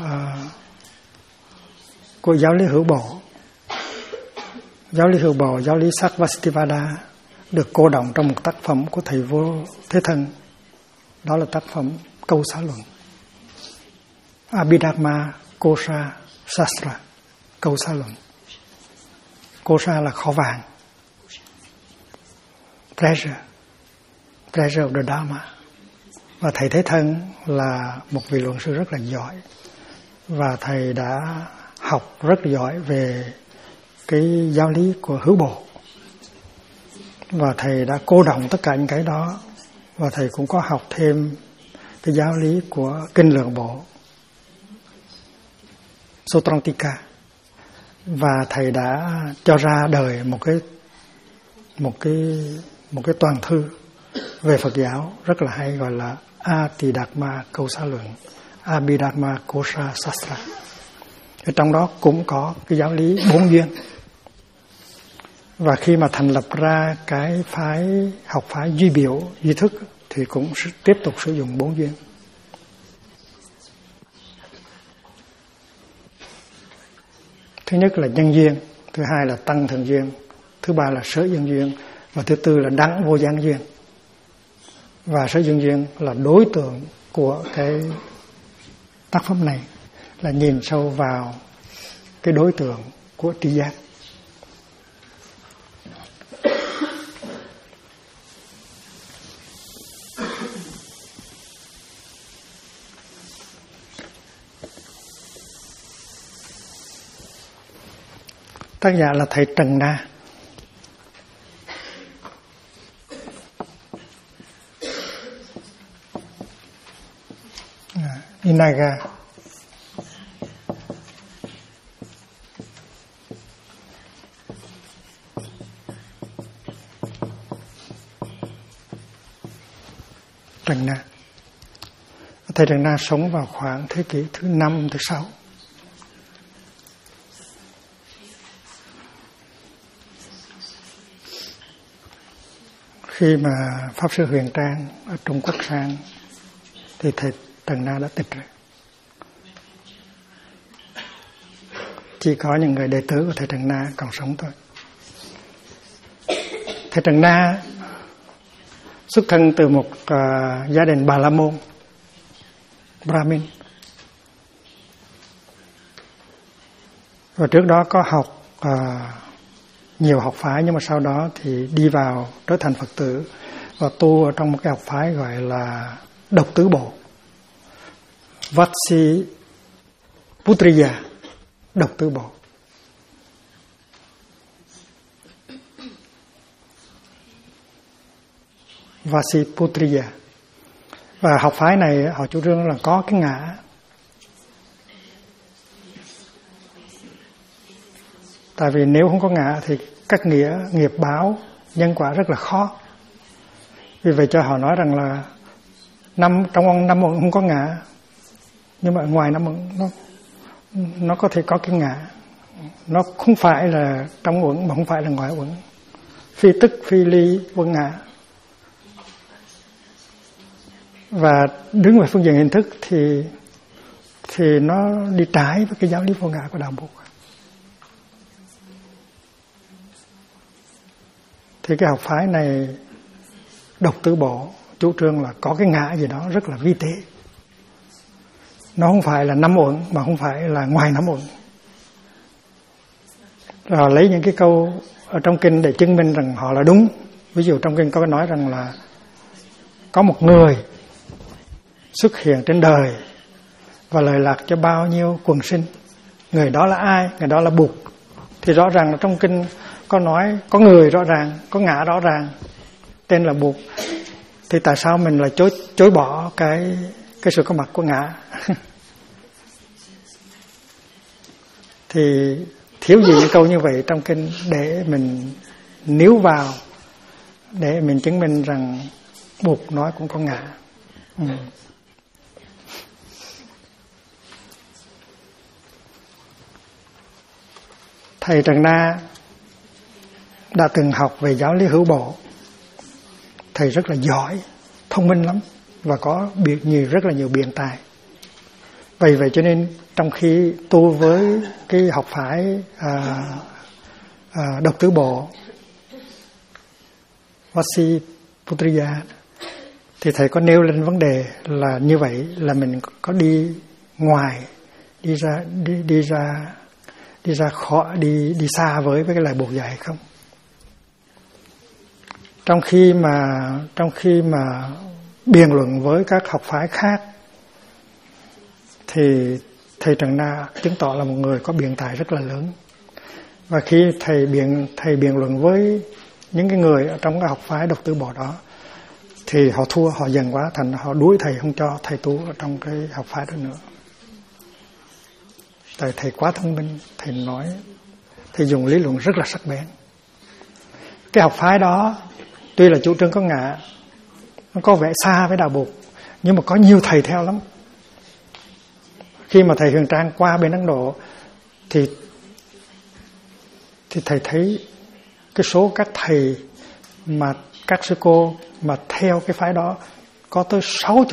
của giáo lý hữu bộ. Giáo lý hữu bộ, giáo lý Sarvastivada được cô đọng trong một tác phẩm của thầy Vô Thế Thân, đó là tác phẩm Câu Xá luận, Abhidharma Kosha Sastra, Câu Xá luận. Kosha là kho vàng. Pressure of the Dharma. Và thầy Thế Thân là một vị luận sư rất là giỏi, và thầy đã học rất giỏi về cái giáo lý của hữu bộ, và thầy đã cô đọng tất cả những cái đó, và thầy cũng có học thêm cái giáo lý của kinh Lượng Bộ Sutrantika, và thầy đã cho ra đời một cái toàn thư về Phật giáo rất là hay, gọi là Ati-Dharma Câu Xá Luận, Abhidharma Kosha Sastra. Ở trong đó cũng có cái giáo lý bốn duyên. Và khi mà thành lập ra cái học phái duy biểu, duy thức, thì cũng tiếp tục sử dụng bốn duyên. Thứ nhất là nhân duyên, thứ hai là tăng thượng duyên, thứ ba là sở dân duyên, và thứ tư là đẳng vô gián duyên. Và sở dân duyên là đối tượng của cái tác phẩm này, là nhìn sâu vào cái đối tượng của tri giác. Tác giả là thầy Trần Na. Inaga. Trần Na. Thầy Trần Na sống vào khoảng thế kỷ thứ 5, thứ 6. Khi mà Pháp Sư Huyền Trang ở Trung Quốc sang thì thầy Trần Na đã tịch rồi. Chỉ có những người đệ tử của thầy Trần Na còn sống thôi. Thầy Trần Na xuất thân từ một gia đình Bà La Môn, Brahmin. Và trước đó có học nhiều học phái, nhưng mà sau đó thì đi vào trở thành Phật tử và tu ở trong một cái học phái gọi là Độc Tứ Bộ, Vatsiputriya, Độc Tứ Bộ. Vatsiputriya. Và học phái này họ chủ trương là có cái ngã. Tại vì nếu không có ngã thì các nghiệp báo, nhân quả rất là khó. Vì vậy cho họ nói rằng là trong năm uẩn không có ngã, nhưng mà ngoài năm uẩn nó có thể có cái ngã. Nó không phải là trong uẩn mà không phải là ngoài uẩn. Phi tức, phi ly, uẩn ngã. Và đứng về phương diện hình thức thì nó đi trái với cái giáo lý vô ngã của Đạo Buddha. Thì cái học phái này Độc Tứ Bộ chủ trương là có cái ngã gì đó rất là vi tế. Nó không phải là năm uẩn mà không phải là ngoài năm uẩn. Rồi lấy những cái câu ở trong kinh để chứng minh rằng họ là đúng. Ví dụ trong kinh có nói rằng là có một người xuất hiện trên đời và lợi lạc cho bao nhiêu quần sinh. Người đó là ai? Người đó là Bụt. Thì rõ ràng là trong kinh có nói có người rõ ràng, có ngã rõ ràng, tên là Bụt. Thì tại sao mình lại chối bỏ cái sự có mặt của ngã? Thì thiếu gì những câu như vậy trong kinh để mình níu vào, để mình chứng minh rằng Bụt nói cũng có ngã. Thầy Trần Na đã từng học về giáo lý hữu bộ. Thầy rất là giỏi, thông minh lắm và có rất là nhiều biện tài. Vậy cho nên trong khi tu với cái học phái Độc Tứ Bộ Vatsiputriya thì thầy có nêu lên vấn đề là như vậy là mình có đi ngoài, đi xa với cái lời Bụt dạy không? Trong khi mà biện luận với các học phái khác thì thầy Trần Na chứng tỏ là một người có biện tài rất là lớn. Và khi thầy biện luận với những cái người ở trong cái học phái độc tử bỏ đó thì họ thua, họ giận quá, thành họ đuổi thầy, không cho thầy tu ở trong cái học phái đó nữa. Tại thầy quá thông minh, thầy dùng lý luận rất là sắc bén. Cái học phái đó tuy là chủ trương có ngã, nó có vẻ xa với đạo Bụt, nhưng mà có nhiều thầy theo lắm. Khi mà thầy Huyền Trang qua bên Ấn Độ thì thầy thấy cái số các thầy mà các sư cô mà theo cái phái đó có tới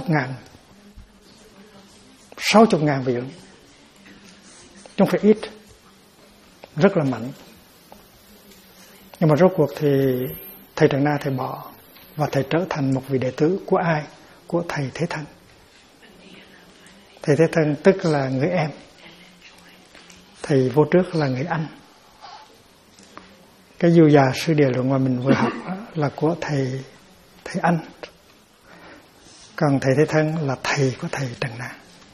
60.000 vị, không phải ít, rất là mạnh. Nhưng mà rốt cuộc thì thầy Trần Na thầy bỏ và thầy trở thành một vị đệ tử của ai? Của thầy Thế Thân. Thầy Thế Thân tức là người em, thầy vô trước là người anh. Cái Du Già Sư Địa Luận mà mình vừa học là của thầy anh, còn thầy Thế Thân là thầy của thầy Trần Na.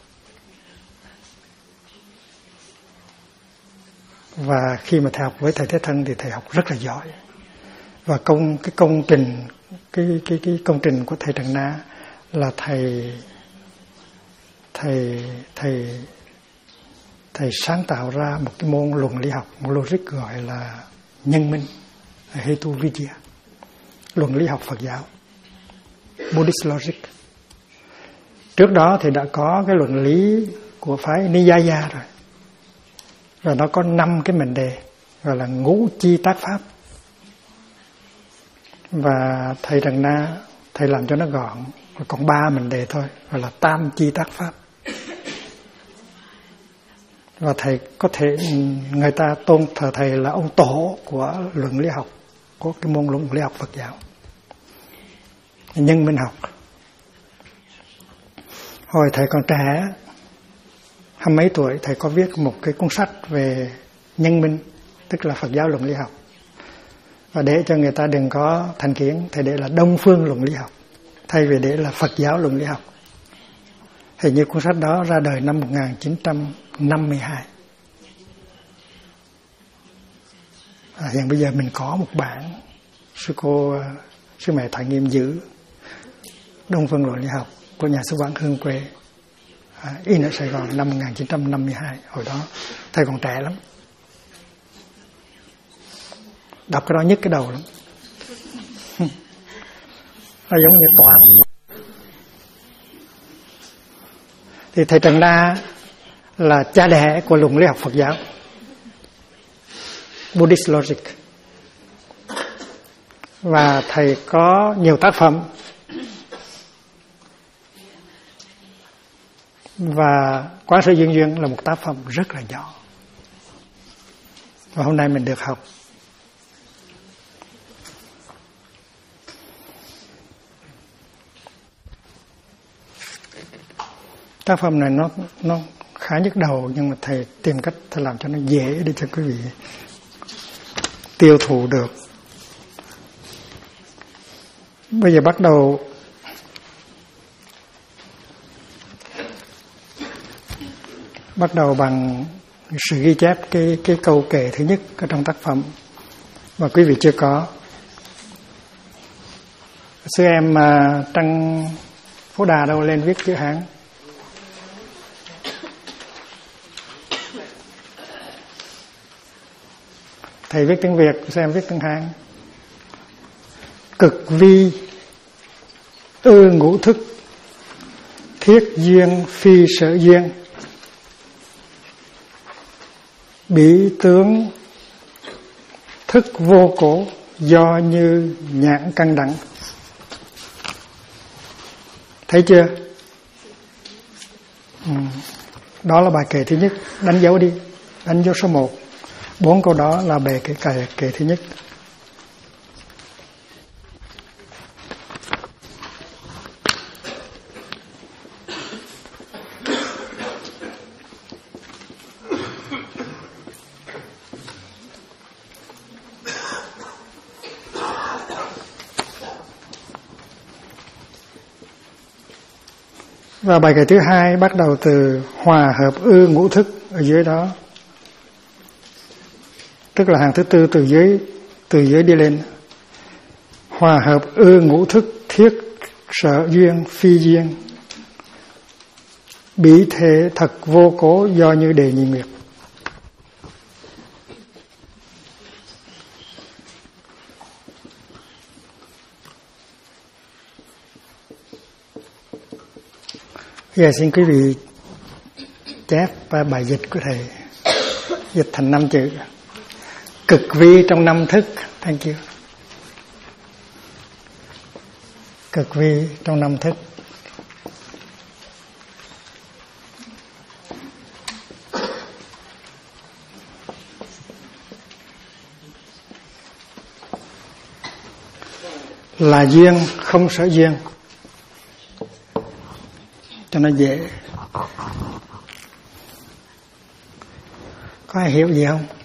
Và khi mà thầy học với thầy Thế Thân thì thầy học rất là giỏi. Và cái công trình của thầy Trần Na là thầy sáng tạo ra một cái môn luận lý học, một logic gọi là nhân minh, Hetu Vidya, luận lý học Phật giáo, Buddhist logic. Trước đó thì đã có cái luận lý của phái Niyaya rồi. Và nó có 5 cái mệnh đề gọi là ngũ chi tác pháp. Và thầy Trần Na thầy làm cho nó gọn, còn 3 mệnh đề thôi, gọi là tam chi tác pháp. Và thầy có thể, người ta tôn thờ thầy là ông tổ của luận lý học, của cái môn luận lý học Phật giáo, nhân minh học. Hồi thầy còn trẻ, 20 mấy tuổi, thầy có viết một cái cuốn sách về nhân minh, tức là Phật giáo luận lý học. Và để cho người ta đừng có thành kiến, thầy để là Đông phương luận lý học, thay vì để là Phật giáo luận lý học. Hình như cuốn sách đó ra đời năm 1952. Hiện bây giờ mình có một bản, sư mẹ Thoại Nghiêm giữ Đông phương luận lý học của nhà xuất bản Hương Quê, in ở Sài Gòn năm 1952. Hồi đó thầy còn trẻ lắm, đọc cái đó nhức cái đầu lắm. Nó giống như toán. Thì thầy Trần Na là cha đẻ của luận lý học Phật giáo, Buddhist logic. Và thầy có nhiều tác phẩm. Và Quán Sở Duyên Duyên là một tác phẩm rất là nhỏ. Và hôm nay mình được học. Tác phẩm này nó khá nhức đầu, nhưng mà thầy tìm cách thầy làm cho nó dễ để cho quý vị tiêu thụ được. Bây giờ bắt đầu bằng sự ghi chép cái câu kệ thứ nhất ở trong tác phẩm mà quý vị chưa có. Sư em Trăng Phú Đà đâu lên viết chữ Hán. Thầy viết tiếng Việt, sư em viết tiếng Hán. Cực vi ngũ thức, thiết duyên phi sở duyên, bỉ tướng thức vô cổ, do như nhãn căn đẳng. Thấy chưa? Đó là bài kệ thứ nhất. Đánh dấu đi, đánh dấu số 1. 4 câu đó là bài kệ thứ nhất. Và bài kệ thứ hai bắt đầu từ hòa hợp ư ngũ thức ở dưới đó, tức là hàng thứ tư từ dưới đi lên. Hòa hợp ư ngũ thức thiết sở duyên phi duyên, bí thế thật vô cố do như đề nhị nguyệt. Giờ xin quý vị chép bài dịch của thầy, dịch thành 5 chữ. Cực vi trong 5 thức. Thank you. Cực vi trong 5 thức. Là duyên không sở duyên, cho nó dễ. Có ai hiểu gì không?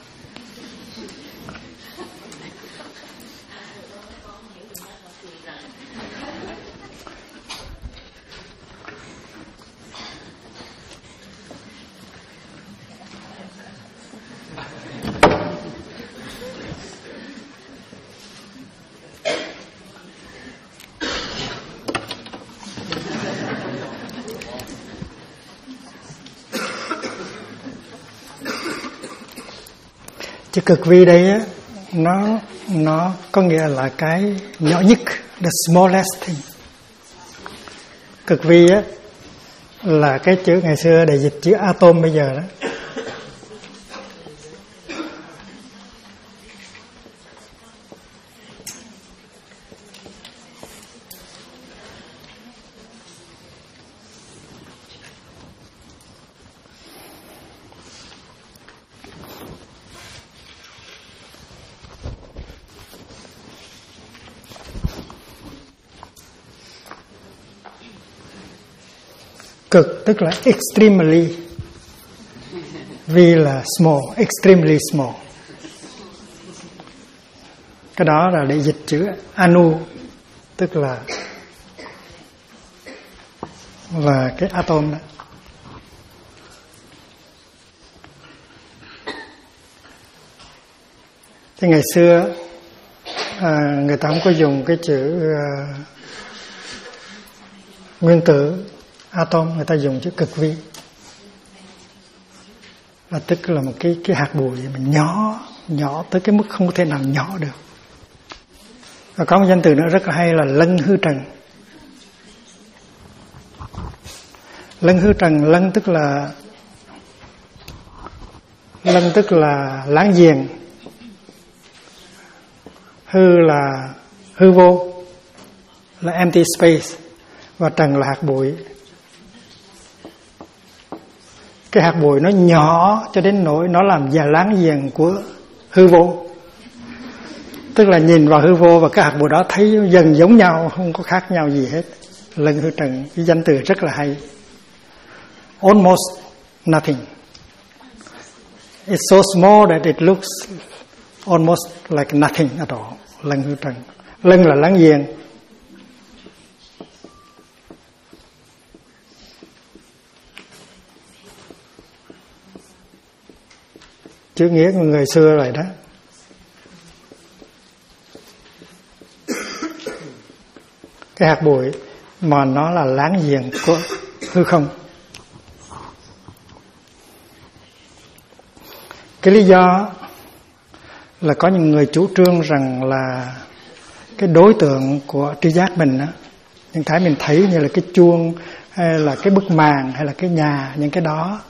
Chữ cực vi đây á, nó có nghĩa là cái nhỏ nhất, the smallest thing. Cực vi á là cái chữ ngày xưa để dịch chữ atom bây giờ đó. Cực tức là extremely, vi là small, extremely small. Cái đó là để dịch chữ anu, tức là cái atom đó. Thì ngày xưa người ta không có dùng cái chữ nguyên tử atom, người ta dùng chữ cực vi, là tức là một cái hạt bụi mình nhỏ tới cái mức không thể nào nhỏ được. Và có một danh từ nữa rất là hay là lân hư trần. Lân hư trần, lân tức là láng giềng, hư là hư vô, là empty space, và trần là hạt bụi. Cái hạt bụi nó nhỏ cho đến nỗi nó làm già láng giềng của hư vô. Tức là nhìn vào hư vô và cái hạt bụi đó thấy dần giống nhau, không có khác nhau gì hết. Lân hư trần, cái danh từ rất là hay. Almost nothing. It's so small that it looks almost like nothing at all. Lân hư trần. Lân là láng giềng. Chữ nghĩa của người xưa rồi đó. Cái hạt bụi mà nó là láng giềng của hư không. Cái lý do là có những người chủ trương rằng là cái đối tượng của tri giác mình á, những cái mình thấy như là cái chuông hay là cái bức màn hay là cái nhà, những cái đó,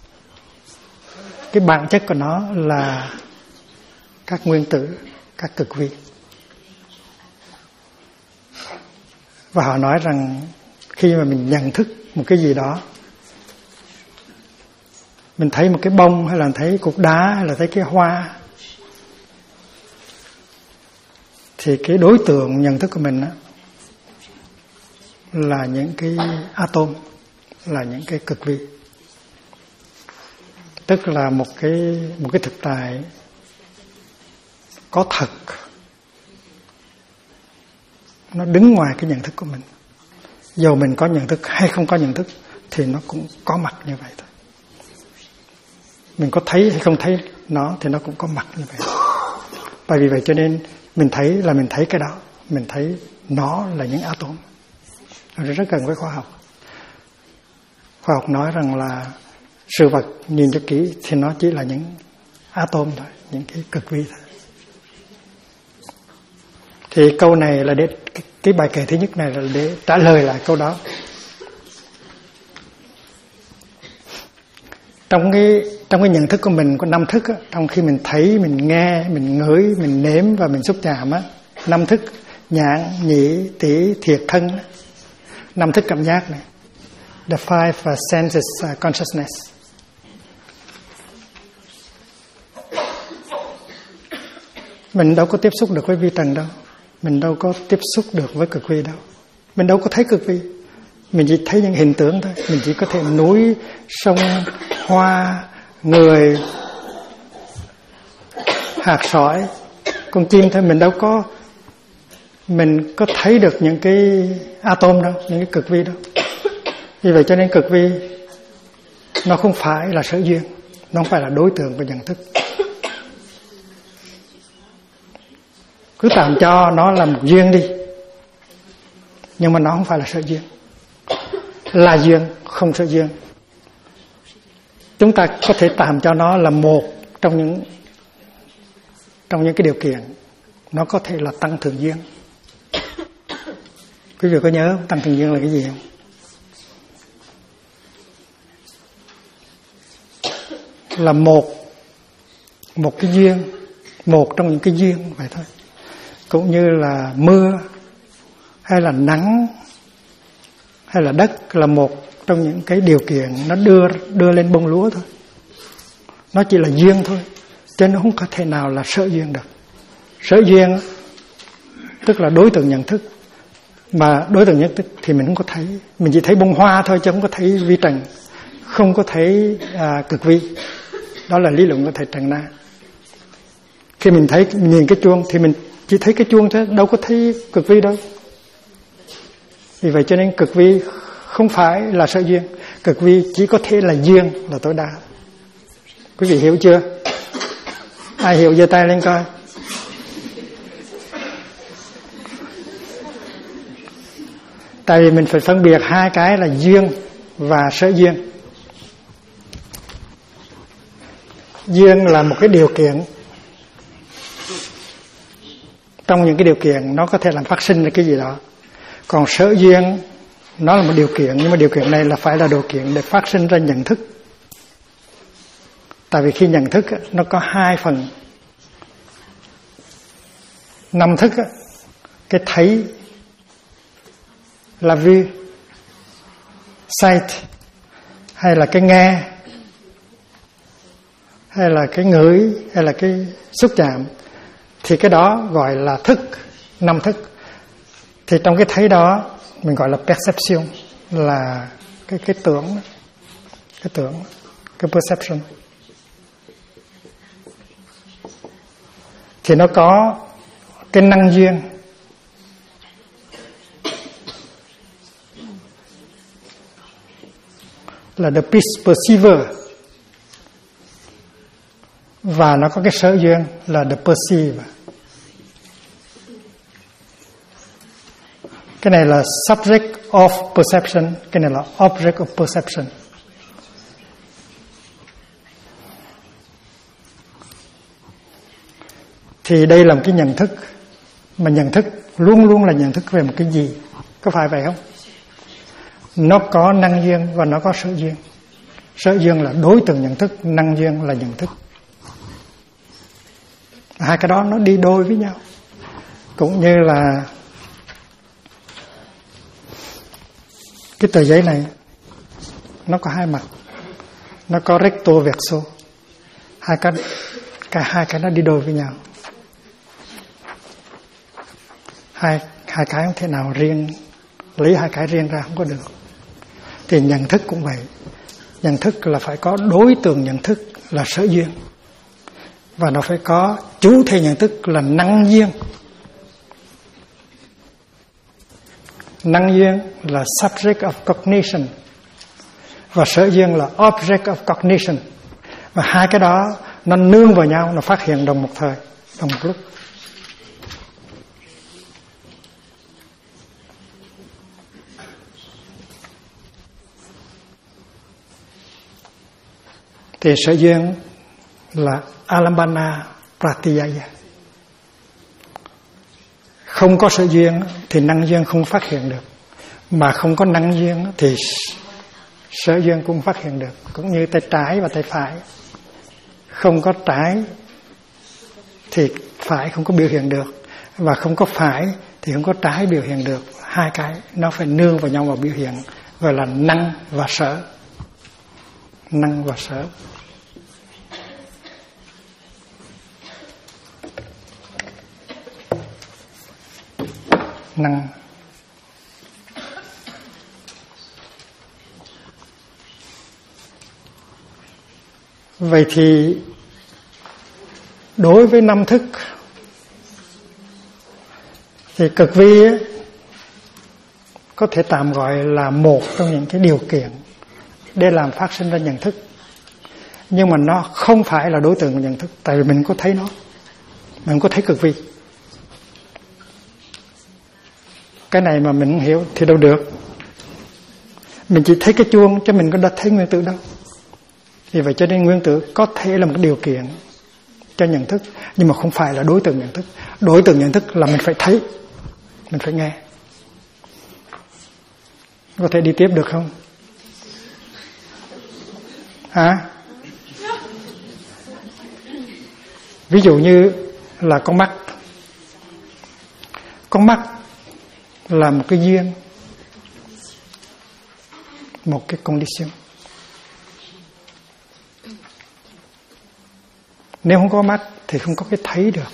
cái bản chất của nó là các nguyên tử, các cực vi. Và họ nói rằng khi mà mình nhận thức một cái gì đó, mình thấy một cái bông hay là thấy cục đá hay là thấy cái hoa, thì cái đối tượng nhận thức của mình á, là những cái atom, là những cái cực vi. Tức là một cái thực tại có thật, nó đứng ngoài cái nhận thức của mình. Dù mình có nhận thức hay không có nhận thức thì nó cũng có mặt như vậy thôi. Mình có thấy hay không thấy nó thì nó cũng có mặt như vậy. Bởi vì vậy cho nên mình thấy là mình thấy cái đó, mình thấy nó là những atom. Nó rất gần với khoa học. Khoa học nói rằng là sự vật nhìn cho kỹ thì nó chỉ là những atom thôi, những cái cực vi thôi. Thì câu này là để cái bài kể thứ nhất này là để trả lời lại câu đó. Trong cái nhận thức của mình có 5 thức á, trong khi mình thấy, mình nghe, mình ngửi, mình nếm và mình xúc chạm á, 5 thức nhãn, nhĩ, tỷ, thiệt, thân, 5 thức cảm giác này. The five senses consciousness. Mình đâu có tiếp xúc được với vi trần đâu. Mình đâu có tiếp xúc được với cực vi đâu. Mình đâu có thấy cực vi. Mình chỉ thấy những hình tướng thôi. Mình chỉ có thể núi, sông, hoa, người, hạt sỏi, con chim thôi. Mình có thấy được những cái atom đâu, những cái cực vi đâu. Vì vậy cho nên cực vi nó không phải là sở duyên, nó không phải là đối tượng của nhận thức. Cứ tạm cho nó là một duyên đi, nhưng mà nó không phải là sở duyên. Là duyên, không sở duyên. Chúng ta có thể tạm cho nó là một trong những cái điều kiện. Nó có thể là tăng thượng duyên. Quý vị có nhớ tăng thượng duyên là cái gì không? Là một cái duyên, một trong những cái duyên vậy thôi. Cũng như là mưa hay là nắng hay là đất là một trong những cái điều kiện nó đưa lên bông lúa thôi. Nó chỉ là duyên thôi, cho nên nó không có thể nào là sở duyên được. Sở duyên tức là đối tượng nhận thức, mà đối tượng nhận thức thì mình không có thấy, mình chỉ thấy bông hoa thôi chứ không có thấy vi trần, không có thấy cực vi. Đó là lý luận của thầy Trần Na. Khi mình nhìn cái chuông thì mình chỉ thấy cái chuông thôi, đâu có thấy cực vi đâu. Vì vậy cho nên cực vi không phải là sở duyên, cực vi chỉ có thể là duyên là tối đa. Quý vị hiểu chưa? Ai hiểu giơ tay lên coi. Tại vì mình phải phân biệt hai cái là duyên và sở duyên. Duyên là một cái điều kiện. Trong những cái điều kiện nó có thể làm phát sinh ra cái gì đó. Còn sở duyên nó là một điều kiện, nhưng mà điều kiện này là phải là điều kiện để phát sinh ra nhận thức. Tại vì khi nhận thức nó có 2 phần. 5 thức cái thấy là vue, sight, hay là cái nghe, hay là cái ngửi, hay là cái xúc chạm, thì cái đó gọi là thức, 5 thức. Thì trong cái thấy đó mình gọi là perception, là cái tưởng, cái perception. Thì nó có cái năng duyên, là the perceiver, và nó có cái sở duyên là the perceive. Cái này là subject of perception, cái này là object of perception. Thì đây là một cái nhận thức, mà nhận thức luôn luôn là nhận thức về một cái gì, có phải vậy không? Nó có năng duyên và nó có sở duyên. Sở duyên là đối tượng nhận thức, năng duyên là nhận thức. Hai cái đó nó đi đôi với nhau. Cũng như là cái tờ giấy này nó có 2 mặt, nó có recto verso, hai cái nó đi đôi với nhau. Hai cái không thể nào riêng, lấy 2 cái riêng ra không có được. Thì nhận thức cũng vậy. Nhận thức là phải có đối tượng nhận thức là sở duyên, và nó phải có chủ thể nhận thức là năng duyên. Năng duyên là subject of cognition và sở duyên là object of cognition. Và hai cái đó nó nương vào nhau, nó phát hiện đồng một thời, đồng một lúc. Thì sở duyên là alambana pratyaya. Không có sở duyên thì năng duyên không phát hiện được, mà không có năng duyên thì sở duyên cũng phát hiện được. Cũng như tay trái và tay phải, không có trái thì phải không có biểu hiện được, và không có phải thì không có trái biểu hiện được. Hai cái nó phải nương vào nhau và biểu hiện, gọi là năng và sở. Năng và sở. Năng. Vậy thì đối với năm thức thì cực vi ấy, có thể tạm gọi là một trong những cái điều kiện để làm phát sinh ra nhận thức, nhưng mà nó không phải là đối tượng của nhận thức, tại vì mình có thấy nó, mình có thấy cực vi. Cái này mà mình không hiểu thì đâu được. Mình chỉ thấy cái chuông chứ mình có đã thấy nguyên tử đâu. Vì vậy cho nên nguyên tử có thể là một điều kiện cho nhận thức, nhưng mà không phải là đối tượng nhận thức. Đối tượng nhận thức là mình phải thấy, mình phải nghe. Có thể đi tiếp được không? Hả? Ví dụ như là con mắt. Con mắt là một cái duyên, một cái condition. Nếu không có mắt thì không có cái thấy được.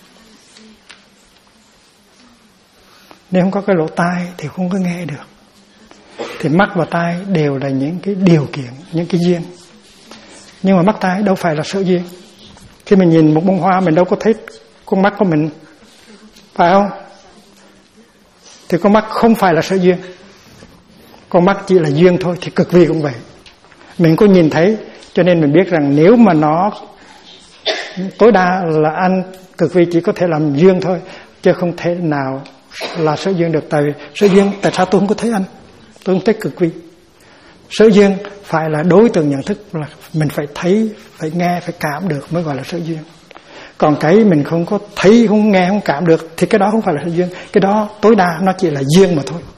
Nếu không có cái lỗ tai thì không có nghe được. Thì mắt và tai đều là những cái điều kiện, những cái duyên. Nhưng mà mắt tai đâu phải là sở duyên. Khi mình nhìn một bông hoa mình đâu có thấy con mắt của mình, phải không? Thì con mắt không phải là sở duyên. Con mắt chỉ là duyên thôi. Thì cực vi cũng vậy. Mình có nhìn thấy, cho nên mình biết rằng nếu mà nó tối đa là ăn, cực vi chỉ có thể làm duyên thôi, chứ không thể nào là sở duyên được. Tại vì sở duyên, tại sao tôi không có thấy ăn? Tôi không thấy cực vi. Sở duyên phải là đối tượng nhận thức, là mình phải thấy, phải nghe, phải cảm được mới gọi là sở duyên. Còn cái mình không có thấy, không nghe, không cảm được thì cái đó không phải là sở duyên. Cái đó tối đa nó chỉ là duyên mà thôi.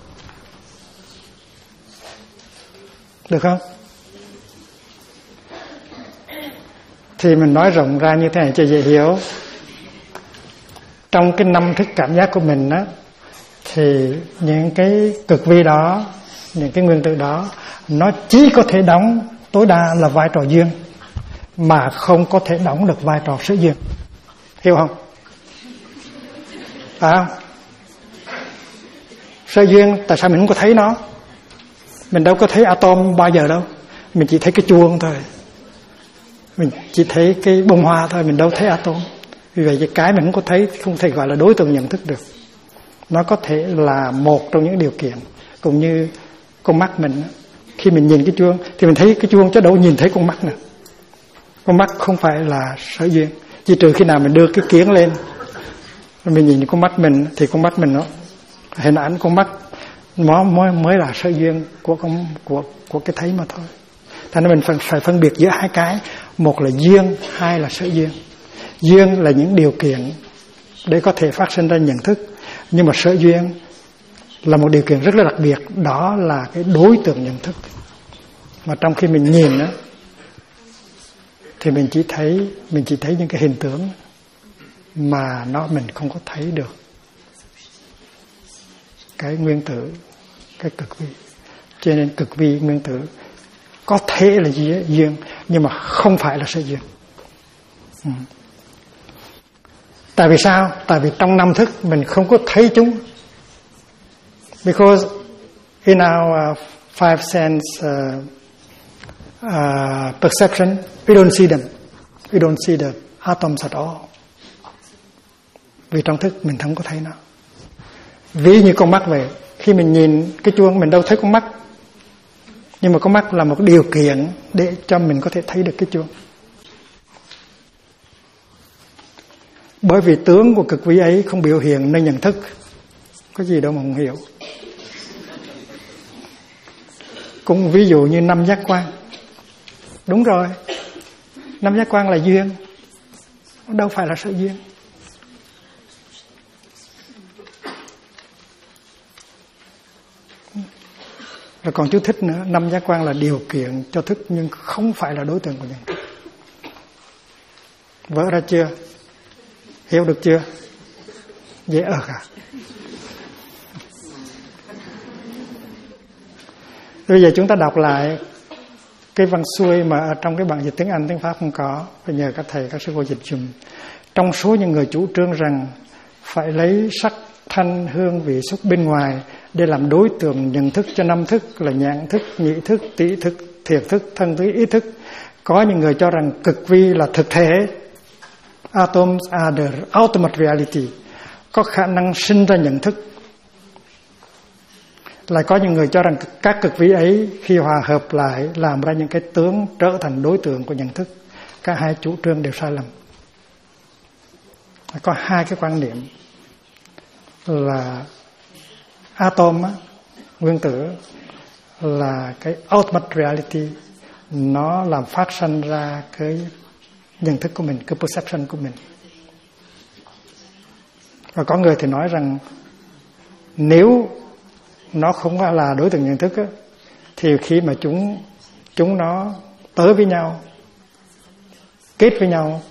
Được không? Thì mình nói rộng ra như thế này cho dễ hiểu. Trong cái năm thức cảm giác của mình á, thì những cái cực vi đó, những cái nguyên tử đó, nó chỉ có thể đóng tối đa là vai trò duyên, mà không có thể đóng được vai trò sở duyên. Hiểu không? Phải không? Sở duyên tại sao mình không có thấy nó? Mình đâu có thấy atom bao giờ đâu. Mình chỉ thấy cái chuông thôi, mình chỉ thấy cái bông hoa thôi, mình đâu thấy atom. Vì vậy cái mình không có thấy không thể gọi là đối tượng nhận thức được. Nó có thể là một trong những điều kiện. Cũng như con mắt mình, khi mình nhìn cái chuông thì mình thấy cái chuông chứ đâu nhìn thấy con mắt nữa. Con mắt không phải là sở duyên, chỉ trừ khi nào mình đưa cái kiếng lên mình nhìn con mắt mình, thì con mắt mình nó hình ảnh con mắt nó mới là sở duyên của cái thấy mà thôi. Thành ra mình phải phân biệt giữa hai cái, một là duyên, hai là sở duyên. Duyên là những điều kiện để có thể phát sinh ra nhận thức, nhưng mà sở duyên là một điều kiện rất là đặc biệt, đó là cái đối tượng nhận thức. Mà trong khi mình nhìn á, thì mình chỉ thấy những cái hình tướng mà mình không có thấy được cái nguyên tử, cái cực vi. Cho nên cực vi nguyên tử có thể là duyên, nhưng mà không phải là sở duyên. Tại vì sao? Tại vì trong năm thức mình không có thấy chúng. Because in our five sense perception, we don't see them. We don't see the atoms at all. Vì trong thức mình không có thấy nó. Ví như con mắt vậy, Khi mình nhìn cái chuông mình đâu thấy con mắt, nhưng mà con mắt là một điều kiện để cho mình có thể thấy được cái chuông. Bởi vì tướng của cực vi ấy không biểu hiện nơi nhận thức, có gì đâu mà không hiểu. Cũng ví dụ như 5 giác quan. Đúng rồi, 5 giác quan là duyên, đâu phải là sự duyên. Rồi còn chú thích nữa, 5 giác quan là điều kiện cho thức nhưng không phải là đối tượng của nhận thức. Vỡ ra chưa? Hiểu được chưa? Dễ ở à? Bây giờ chúng ta đọc lại cái văn xuôi mà ở trong cái bản dịch tiếng Anh, tiếng Pháp không có. Bây giờ các thầy, các sư cô dịch dùm. Trong số những người chủ trương rằng phải lấy sắc, thanh, hương, vị, xúc bên ngoài để làm đối tượng nhận thức cho 5 thức là nhãn thức, nhị thức, tỷ thức, thiệt thức, thân thức, ý thức. Có những người cho rằng cực vi là thực thể, atoms are the ultimate reality, có khả năng sinh ra nhận thức. Lại có những người cho rằng các cực vi ấy khi hòa hợp lại làm ra những cái tướng trở thành đối tượng của nhận thức. Cả hai chủ trương đều sai lầm. Có hai cái quan niệm là atom á, nguyên tử là cái ultimate reality, nó làm phát sinh ra cái nhận thức của mình, cái perception của mình. Và có người thì nói rằng nếu nó không là đối tượng nhận thức á, thì khi mà chúng nó tới với nhau, kết với nhau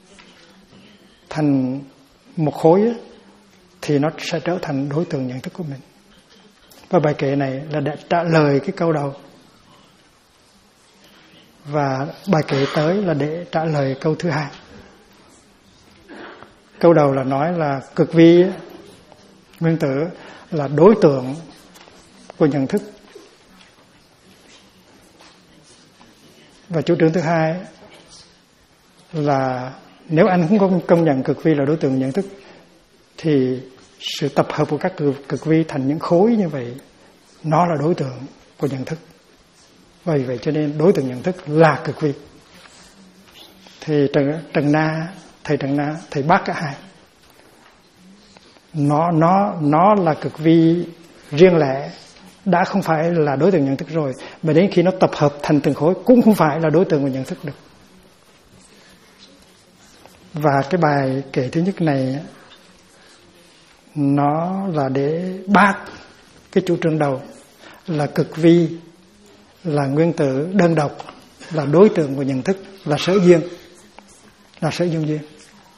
thành một khối á, thì nó sẽ trở thành đối tượng nhận thức của mình. Và bài kệ này là để trả lời cái câu đầu. Và bài kệ tới là để trả lời câu thứ hai. Câu đầu là nói là cực vi nguyên tử là đối tượng của nhận thức. Và chủ trương thứ hai là nếu anh không công nhận cực vi là đối tượng nhận thức thì sự tập hợp của các cực vi thành những khối như vậy nó là đối tượng của nhận thức. Vì vậy cho nên đối tượng nhận thức là cực vi. Thì Trần Na, thầy bác cả hai. Nó là cực vi riêng lẻ, đã không phải là đối tượng nhận thức rồi, mà đến khi nó tập hợp thành từng khối cũng không phải là đối tượng của nhận thức được. Và cái bài kể thứ nhất này nó là để bác cái chủ trương đầu là cực vi là nguyên tử đơn độc, là đối tượng của nhận thức, là sở duyên, là sở duyên duyên.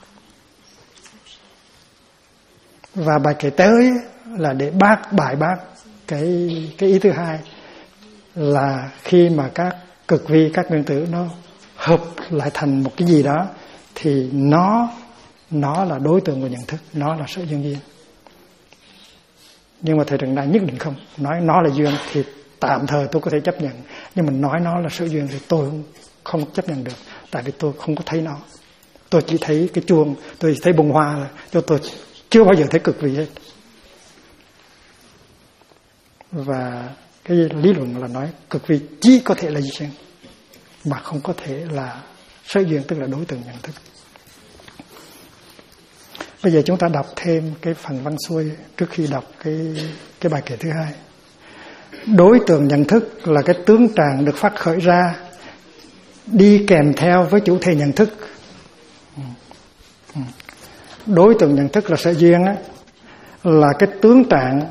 Và bài kể tới là để bài bác cái ý thứ hai là khi mà các cực vi, các nguyên tử nó hợp lại thành một cái gì đó thì nó là đối tượng của nhận thức, nó là sở duyên duyên. Nhưng mà thầy Trần Đại nhất định không nói nó là duyên thì tạm thời tôi có thể chấp nhận, nhưng mà nói nó là sở duyên thì tôi không chấp nhận được, tại vì tôi không có thấy nó. Tôi chỉ thấy cái chuông, tôi chỉ thấy bông hoa là cho tôi chưa bao giờ thấy cực vi hết. Và cái lý luận là nói cực vi chỉ có thể là duyên mà không có thể là sở duyên, tức là đối tượng nhận thức. Bây giờ chúng ta đọc thêm cái phần văn xuôi trước khi đọc cái bài kể thứ hai. Đối tượng nhận thức là cái tướng trạng được phát khởi ra đi kèm theo với chủ thể nhận thức. Đối tượng nhận thức là sở duyên á, là cái tướng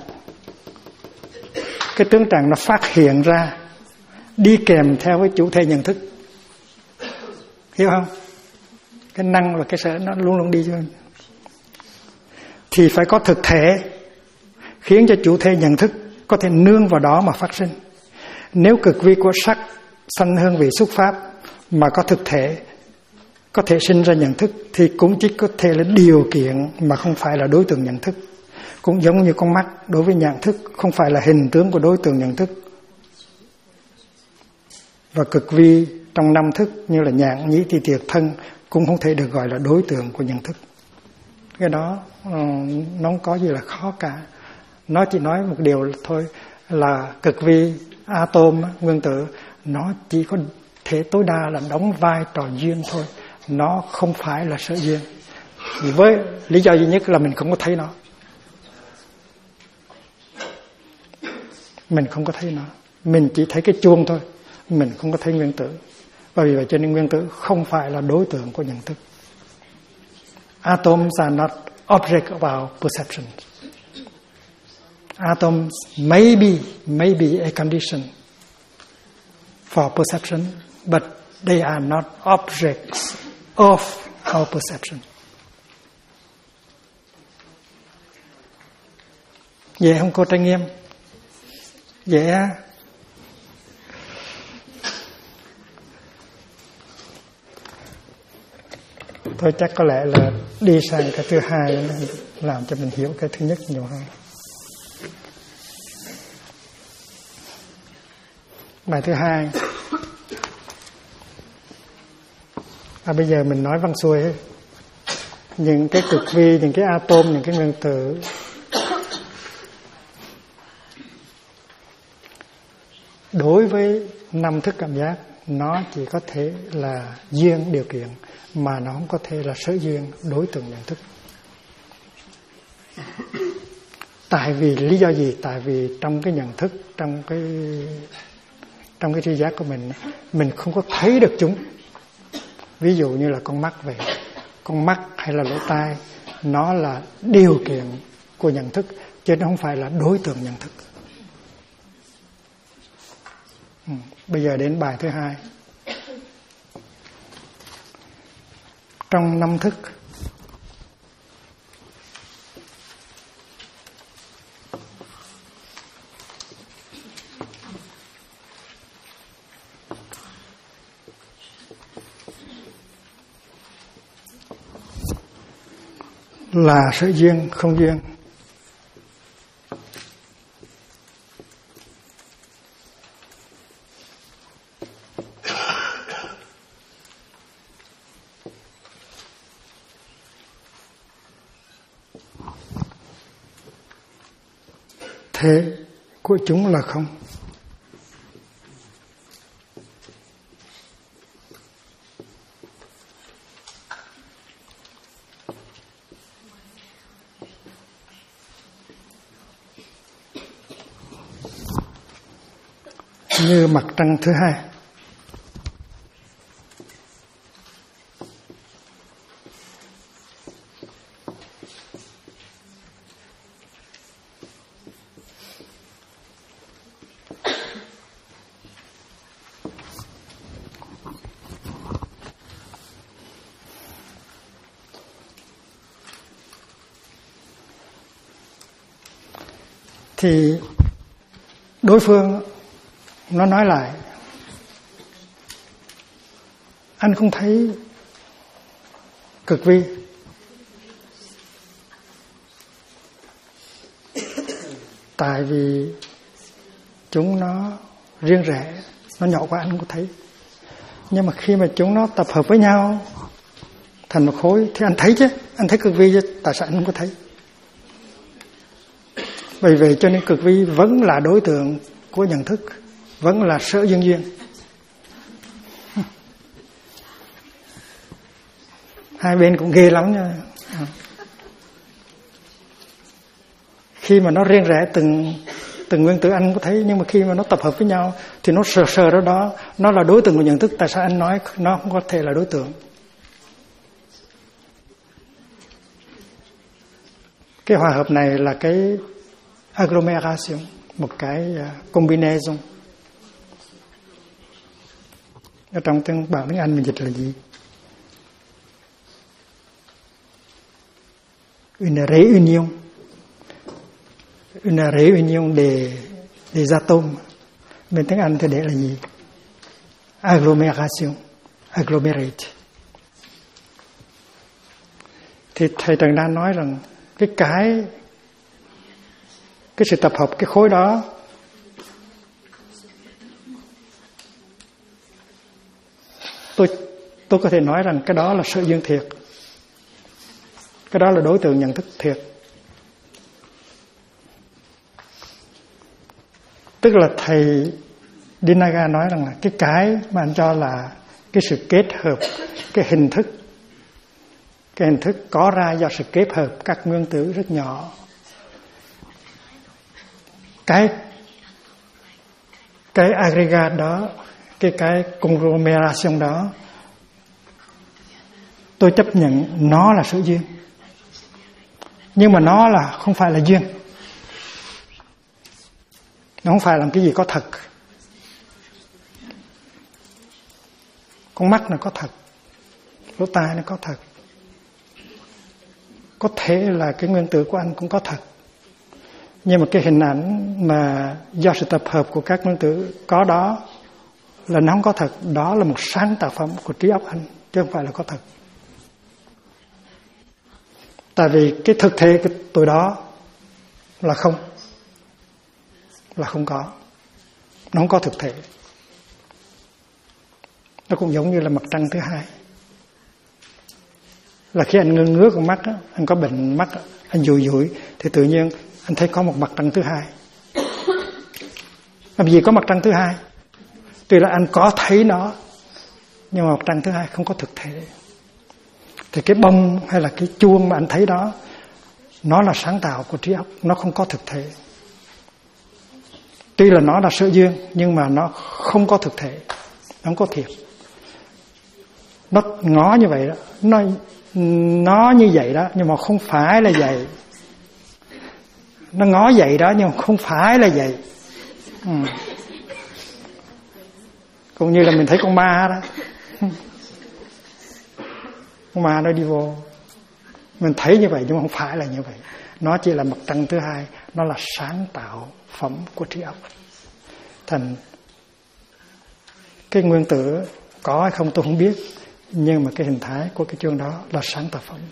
trạng nó phát hiện ra đi kèm theo với chủ thể nhận thức. Hiểu không? Cái năng và cái sở nó luôn luôn đi cho. Thì phải có thực thể khiến cho chủ thể nhận thức có thể nương vào đó mà phát sinh. Nếu cực vi của sắc, thanh, hương, vị, xúc, pháp mà có thực thể có thể sinh ra nhận thức thì cũng chỉ có thể là điều kiện mà không phải là đối tượng nhận thức. Cũng giống như con mắt đối với nhận thức không phải là hình tướng của đối tượng nhận thức. Và cực vi trong 5 thức như là nhãn, nhĩ, tỷ, thiệt, thân cũng không thể được gọi là đối tượng của nhận thức. Cái đó nó không có gì là khó cả. Nó chỉ nói một điều thôi là cực vi atom, nguyên tử, nó chỉ có thể tối đa là đóng vai trò duyên thôi. Nó không phải là sở duyên. Với lý do duy nhất là mình không có thấy nó. Mình không có thấy nó. Mình chỉ thấy cái chuông thôi. Mình không có thấy nguyên tử. Bởi vì vậy cho nên nguyên tử không phải là đối tượng của nhận thức. Atoms are not object of our perception. Atoms may be a condition for perception, but they are not objects of our perception. Dễ không cô Trang Nghiêm? Dễ á? Thôi chắc có lẽ là đi sang cái thứ hai làm cho mình hiểu cái thứ nhất nhiều hơn. Bài thứ hai. Bây giờ mình nói văn xuôi hết. Những cái cực vi, những cái atom, những cái nguyên tử đối với năm thức cảm giác, nó chỉ có thể là duyên điều kiện, mà nó không có thể là sở duyên đối tượng nhận thức. Tại vì lý do gì? Tại vì trong cái nhận thức, trong cái tri giác của mình không có thấy được chúng. Ví dụ như là con mắt vậy. Con mắt hay là lỗ tai, nó là điều kiện của nhận thức, chứ nó không phải là đối tượng nhận thức. Bây giờ đến bài thứ hai. Trong năm thức, là sở duyên, không duyên. Thế của chúng là không. Như mặt trăng thứ hai. Thì đối phương nó nói lại, anh không thấy cực vi. Tại vì chúng nó riêng rẽ, nó nhỏ quá anh không có thấy. Nhưng mà khi mà chúng nó tập hợp với nhau thành một khối thì anh thấy chứ, anh thấy cực vi chứ, tại sao anh không có thấy? Vì vậy cho nên cực vi vẫn là đối tượng của nhận thức, vẫn là sở duyên. Hai bên cũng ghê lắm nha. Khi mà nó riêng rẽ từng nguyên tử anh có thấy, nhưng mà khi mà nó tập hợp với nhau thì nó sờ đó, nó là đối tượng của nhận thức. Tại sao anh nói nó không có thể là đối tượng? Cái hòa hợp này là cái agglomeration, một cái combination. Ở trong tiếng bản tiếng Anh mình dịch là gì? Une réunion des atomes. Bên tiếng Anh thì để là gì? Agglomeration, agglomerate. Thì thầy Trần Đan nói rằng cái sự tập hợp cái khối đó tôi có thể nói rằng cái đó là sở duyên thiệt, cái đó là đối tượng nhận thức thiệt. Tức là thầy Dinaga nói rằng là cái mà anh cho là cái sự kết hợp, cái hình thức có ra do sự kết hợp các nguyên tử rất nhỏ. Cái aggregate đó, cái conglomeration đó, tôi chấp nhận nó là sự duyên. Nhưng mà nó là không phải là duyên. Nó không phải là cái gì có thật. Con mắt nó có thật, lỗ tai nó có thật. Có thể là cái nguyên tử của anh cũng có thật. Nhưng mà cái hình ảnh mà do sự tập hợp của các nguyên tử có đó là nó không có thật. Đó là một sáng tạo phẩm của trí óc anh, chứ không phải là có thật. Tại vì cái thực thể của tụi đó là không có. Nó không có thực thể. Nó cũng giống như là mặt trăng thứ hai. Là khi anh ngước con mắt, anh có bệnh mắt, anh dụi thì tự nhiên anh thấy có một mặt trăng thứ hai. Làm gì có mặt trăng thứ hai? Tuy là anh có thấy nó, nhưng mà mặt trăng thứ hai không có thực thể. Thì cái bông hay là cái chuông mà anh thấy đó, nó là sáng tạo của trí óc, nó không có thực thể. Tuy là nó là sự duyên, nhưng mà nó không có thực thể, nó không có thiệt. Nó ngó như vậy đó, nó như vậy đó, nhưng mà không phải là vậy. Nó ngó vậy đó, nhưng mà không phải là vậy. Cũng như là mình thấy con ma đó. Con ma nó đi vô, mình thấy như vậy nhưng mà không phải là như vậy. Nó chỉ là mặt trăng thứ hai, nó là sáng tạo phẩm của trí óc. Thành cái nguyên tử có hay không tôi không biết, nhưng mà cái hình thái của cái chương đó là sáng tạo phẩm.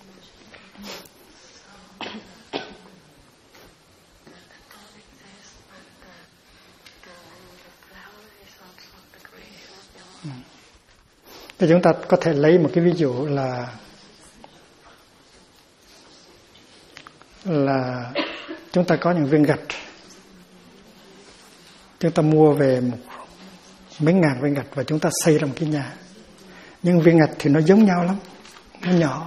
Thì chúng ta có thể lấy một cái ví dụ là chúng ta có những viên gạch. Chúng ta mua về mấy ngàn viên gạch và chúng ta xây ra một cái nhà. Nhưng viên gạch thì nó giống nhau lắm, nó nhỏ.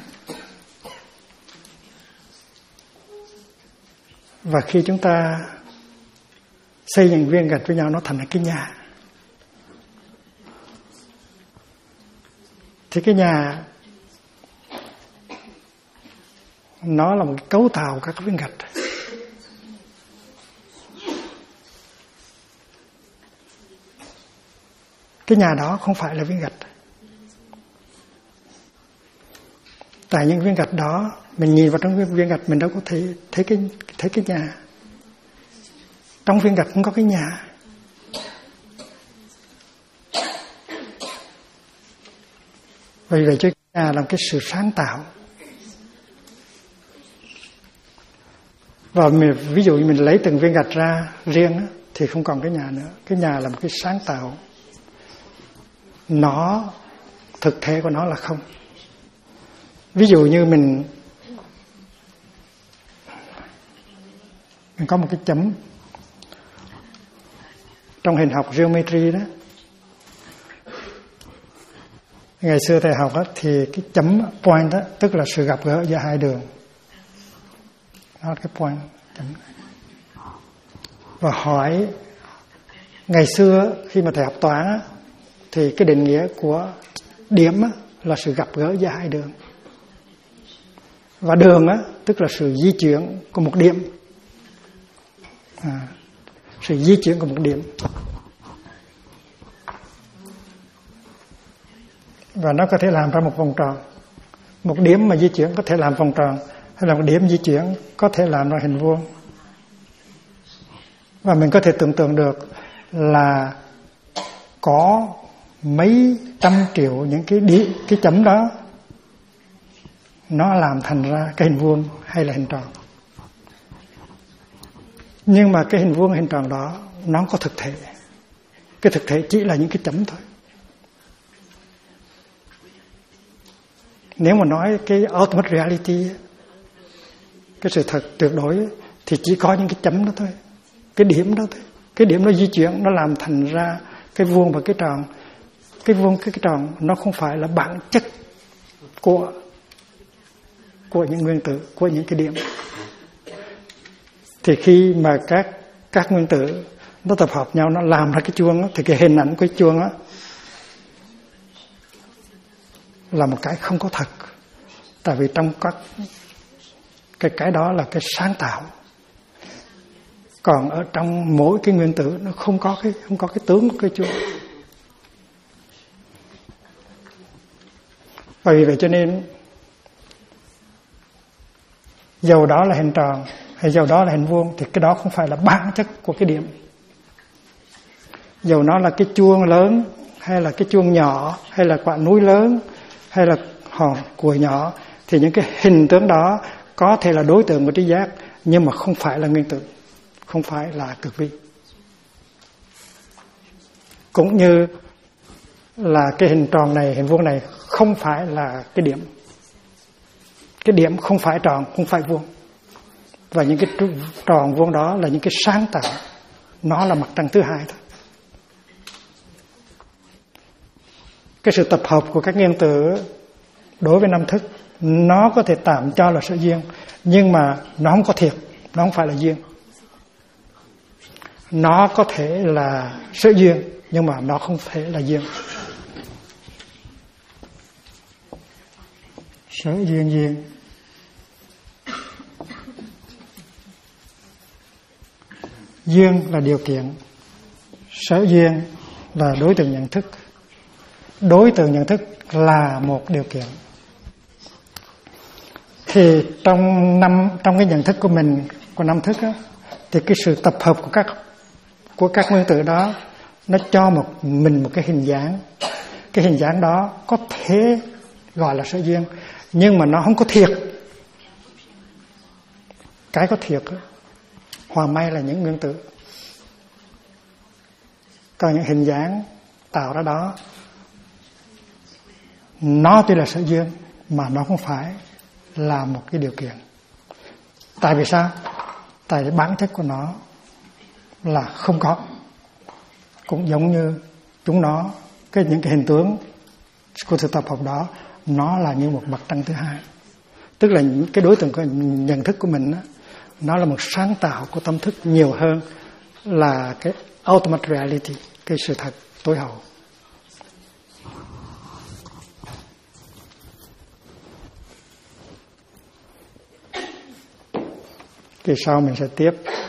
Và khi chúng ta xây những viên gạch với nhau, nó thành cái nhà. Thì cái nhà nó là một cái cấu tạo của các viên gạch. Cái nhà đó không phải là viên gạch. Tại những viên gạch đó, mình nhìn vào trong viên gạch mình đâu có thể thấy cái nhà. Trong viên gạch không có cái nhà. Vì vậy cho nhà là một cái sự sáng tạo. Và ví dụ như mình lấy từng viên gạch ra riêng thì không còn cái nhà nữa. Cái nhà là một cái sáng tạo. Nó, thực thể của nó là không. Ví dụ như mình có một cái chấm trong hình học geometry đó. Ngày xưa thầy học đó, thì cái chấm point đó, tức là sự gặp gỡ giữa hai đường. Đó là cái point chấm. Và hỏi ngày xưa khi mà thầy học toán á, thì cái định nghĩa của điểm á, là sự gặp gỡ giữa hai đường. Và đường á, tức là sự di chuyển của một điểm. Sự di chuyển của một điểm. Và nó có thể làm ra một vòng tròn. Một điểm mà di chuyển có thể làm vòng tròn, hay là một điểm di chuyển có thể làm ra hình vuông. Và mình có thể tưởng tượng được là có mấy trăm triệu những cái chấm đó nó làm thành ra cái hình vuông hay là hình tròn. Nhưng mà cái hình vuông hình tròn đó nó không có thực thể. Cái thực thể chỉ là những cái chấm thôi. Nếu mà nói cái ultimate reality, cái sự thật tuyệt đối thì chỉ có những cái chấm đó thôi. cái điểm đó thôi. Cái điểm nó di chuyển, nó làm thành ra cái vuông và cái tròn. Cái vuông cái tròn nó không phải là bản chất của những nguyên tử, của những cái điểm. Thì khi mà các nguyên tử nó tập hợp nhau, nó làm ra cái chuông đó, thì cái hình ảnh của cái chuông đó là một cái không có thật. Tại vì trong các cái đó là cái sáng tạo. Còn ở trong mỗi cái nguyên tử nó không có cái tướng của cái chuông. Và vì vậy cho nên dầu đó là hình tròn hay dầu đó là hình vuông thì cái đó không phải là bản chất của cái điểm. Dầu nó là cái chuông lớn hay là cái chuông nhỏ hay là quả núi lớn hay là hòn cùi nhỏ thì những cái hình tướng đó có thể là đối tượng của trí giác nhưng mà không phải là nguyên tử, không phải là cực vi. Cũng như là cái hình tròn này, hình vuông này không phải là cái điểm. Cái điểm không phải tròn, không phải vuông. Và những cái tròn vuông đó là những cái sáng tạo. Nó là mặt trăng thứ hai thôi. Cái sự tập hợp của các nguyên tử đối với năm thức nó có thể tạm cho là sở duyên, nhưng mà nó không có thiệt, nó không phải là duyên. Nó có thể là sở duyên nhưng mà nó không thể là duyên. Sở duyên duyên. Duyên là điều kiện, sở duyên là đối tượng nhận thức. Đối tượng nhận thức là một điều kiện. Thì trong cái nhận thức của mình, của năm thức đó, thì cái sự tập hợp của các nguyên tử đó nó cho mình một cái hình dáng. Cái hình dáng đó có thể gọi là sở duyên, nhưng mà nó không có thiệt. Cái có thiệt đó, hoàng may là những nguyên tử. Còn những hình dáng tạo ra đó nó tuy là sở duyên mà nó không phải là một cái điều kiện. Tại vì sao? Tại vì bản chất của nó là không có. Cũng giống như chúng nó, những cái hình tướng của sự tập hợp đó, nó là như một mặt trăng thứ hai. Tức là những cái đối tượng của nhận thức của mình đó, nó là một sáng tạo của tâm thức nhiều hơn là cái ultimate reality, cái sự thật tối hậu. Kỳ sau mình sẽ tiếp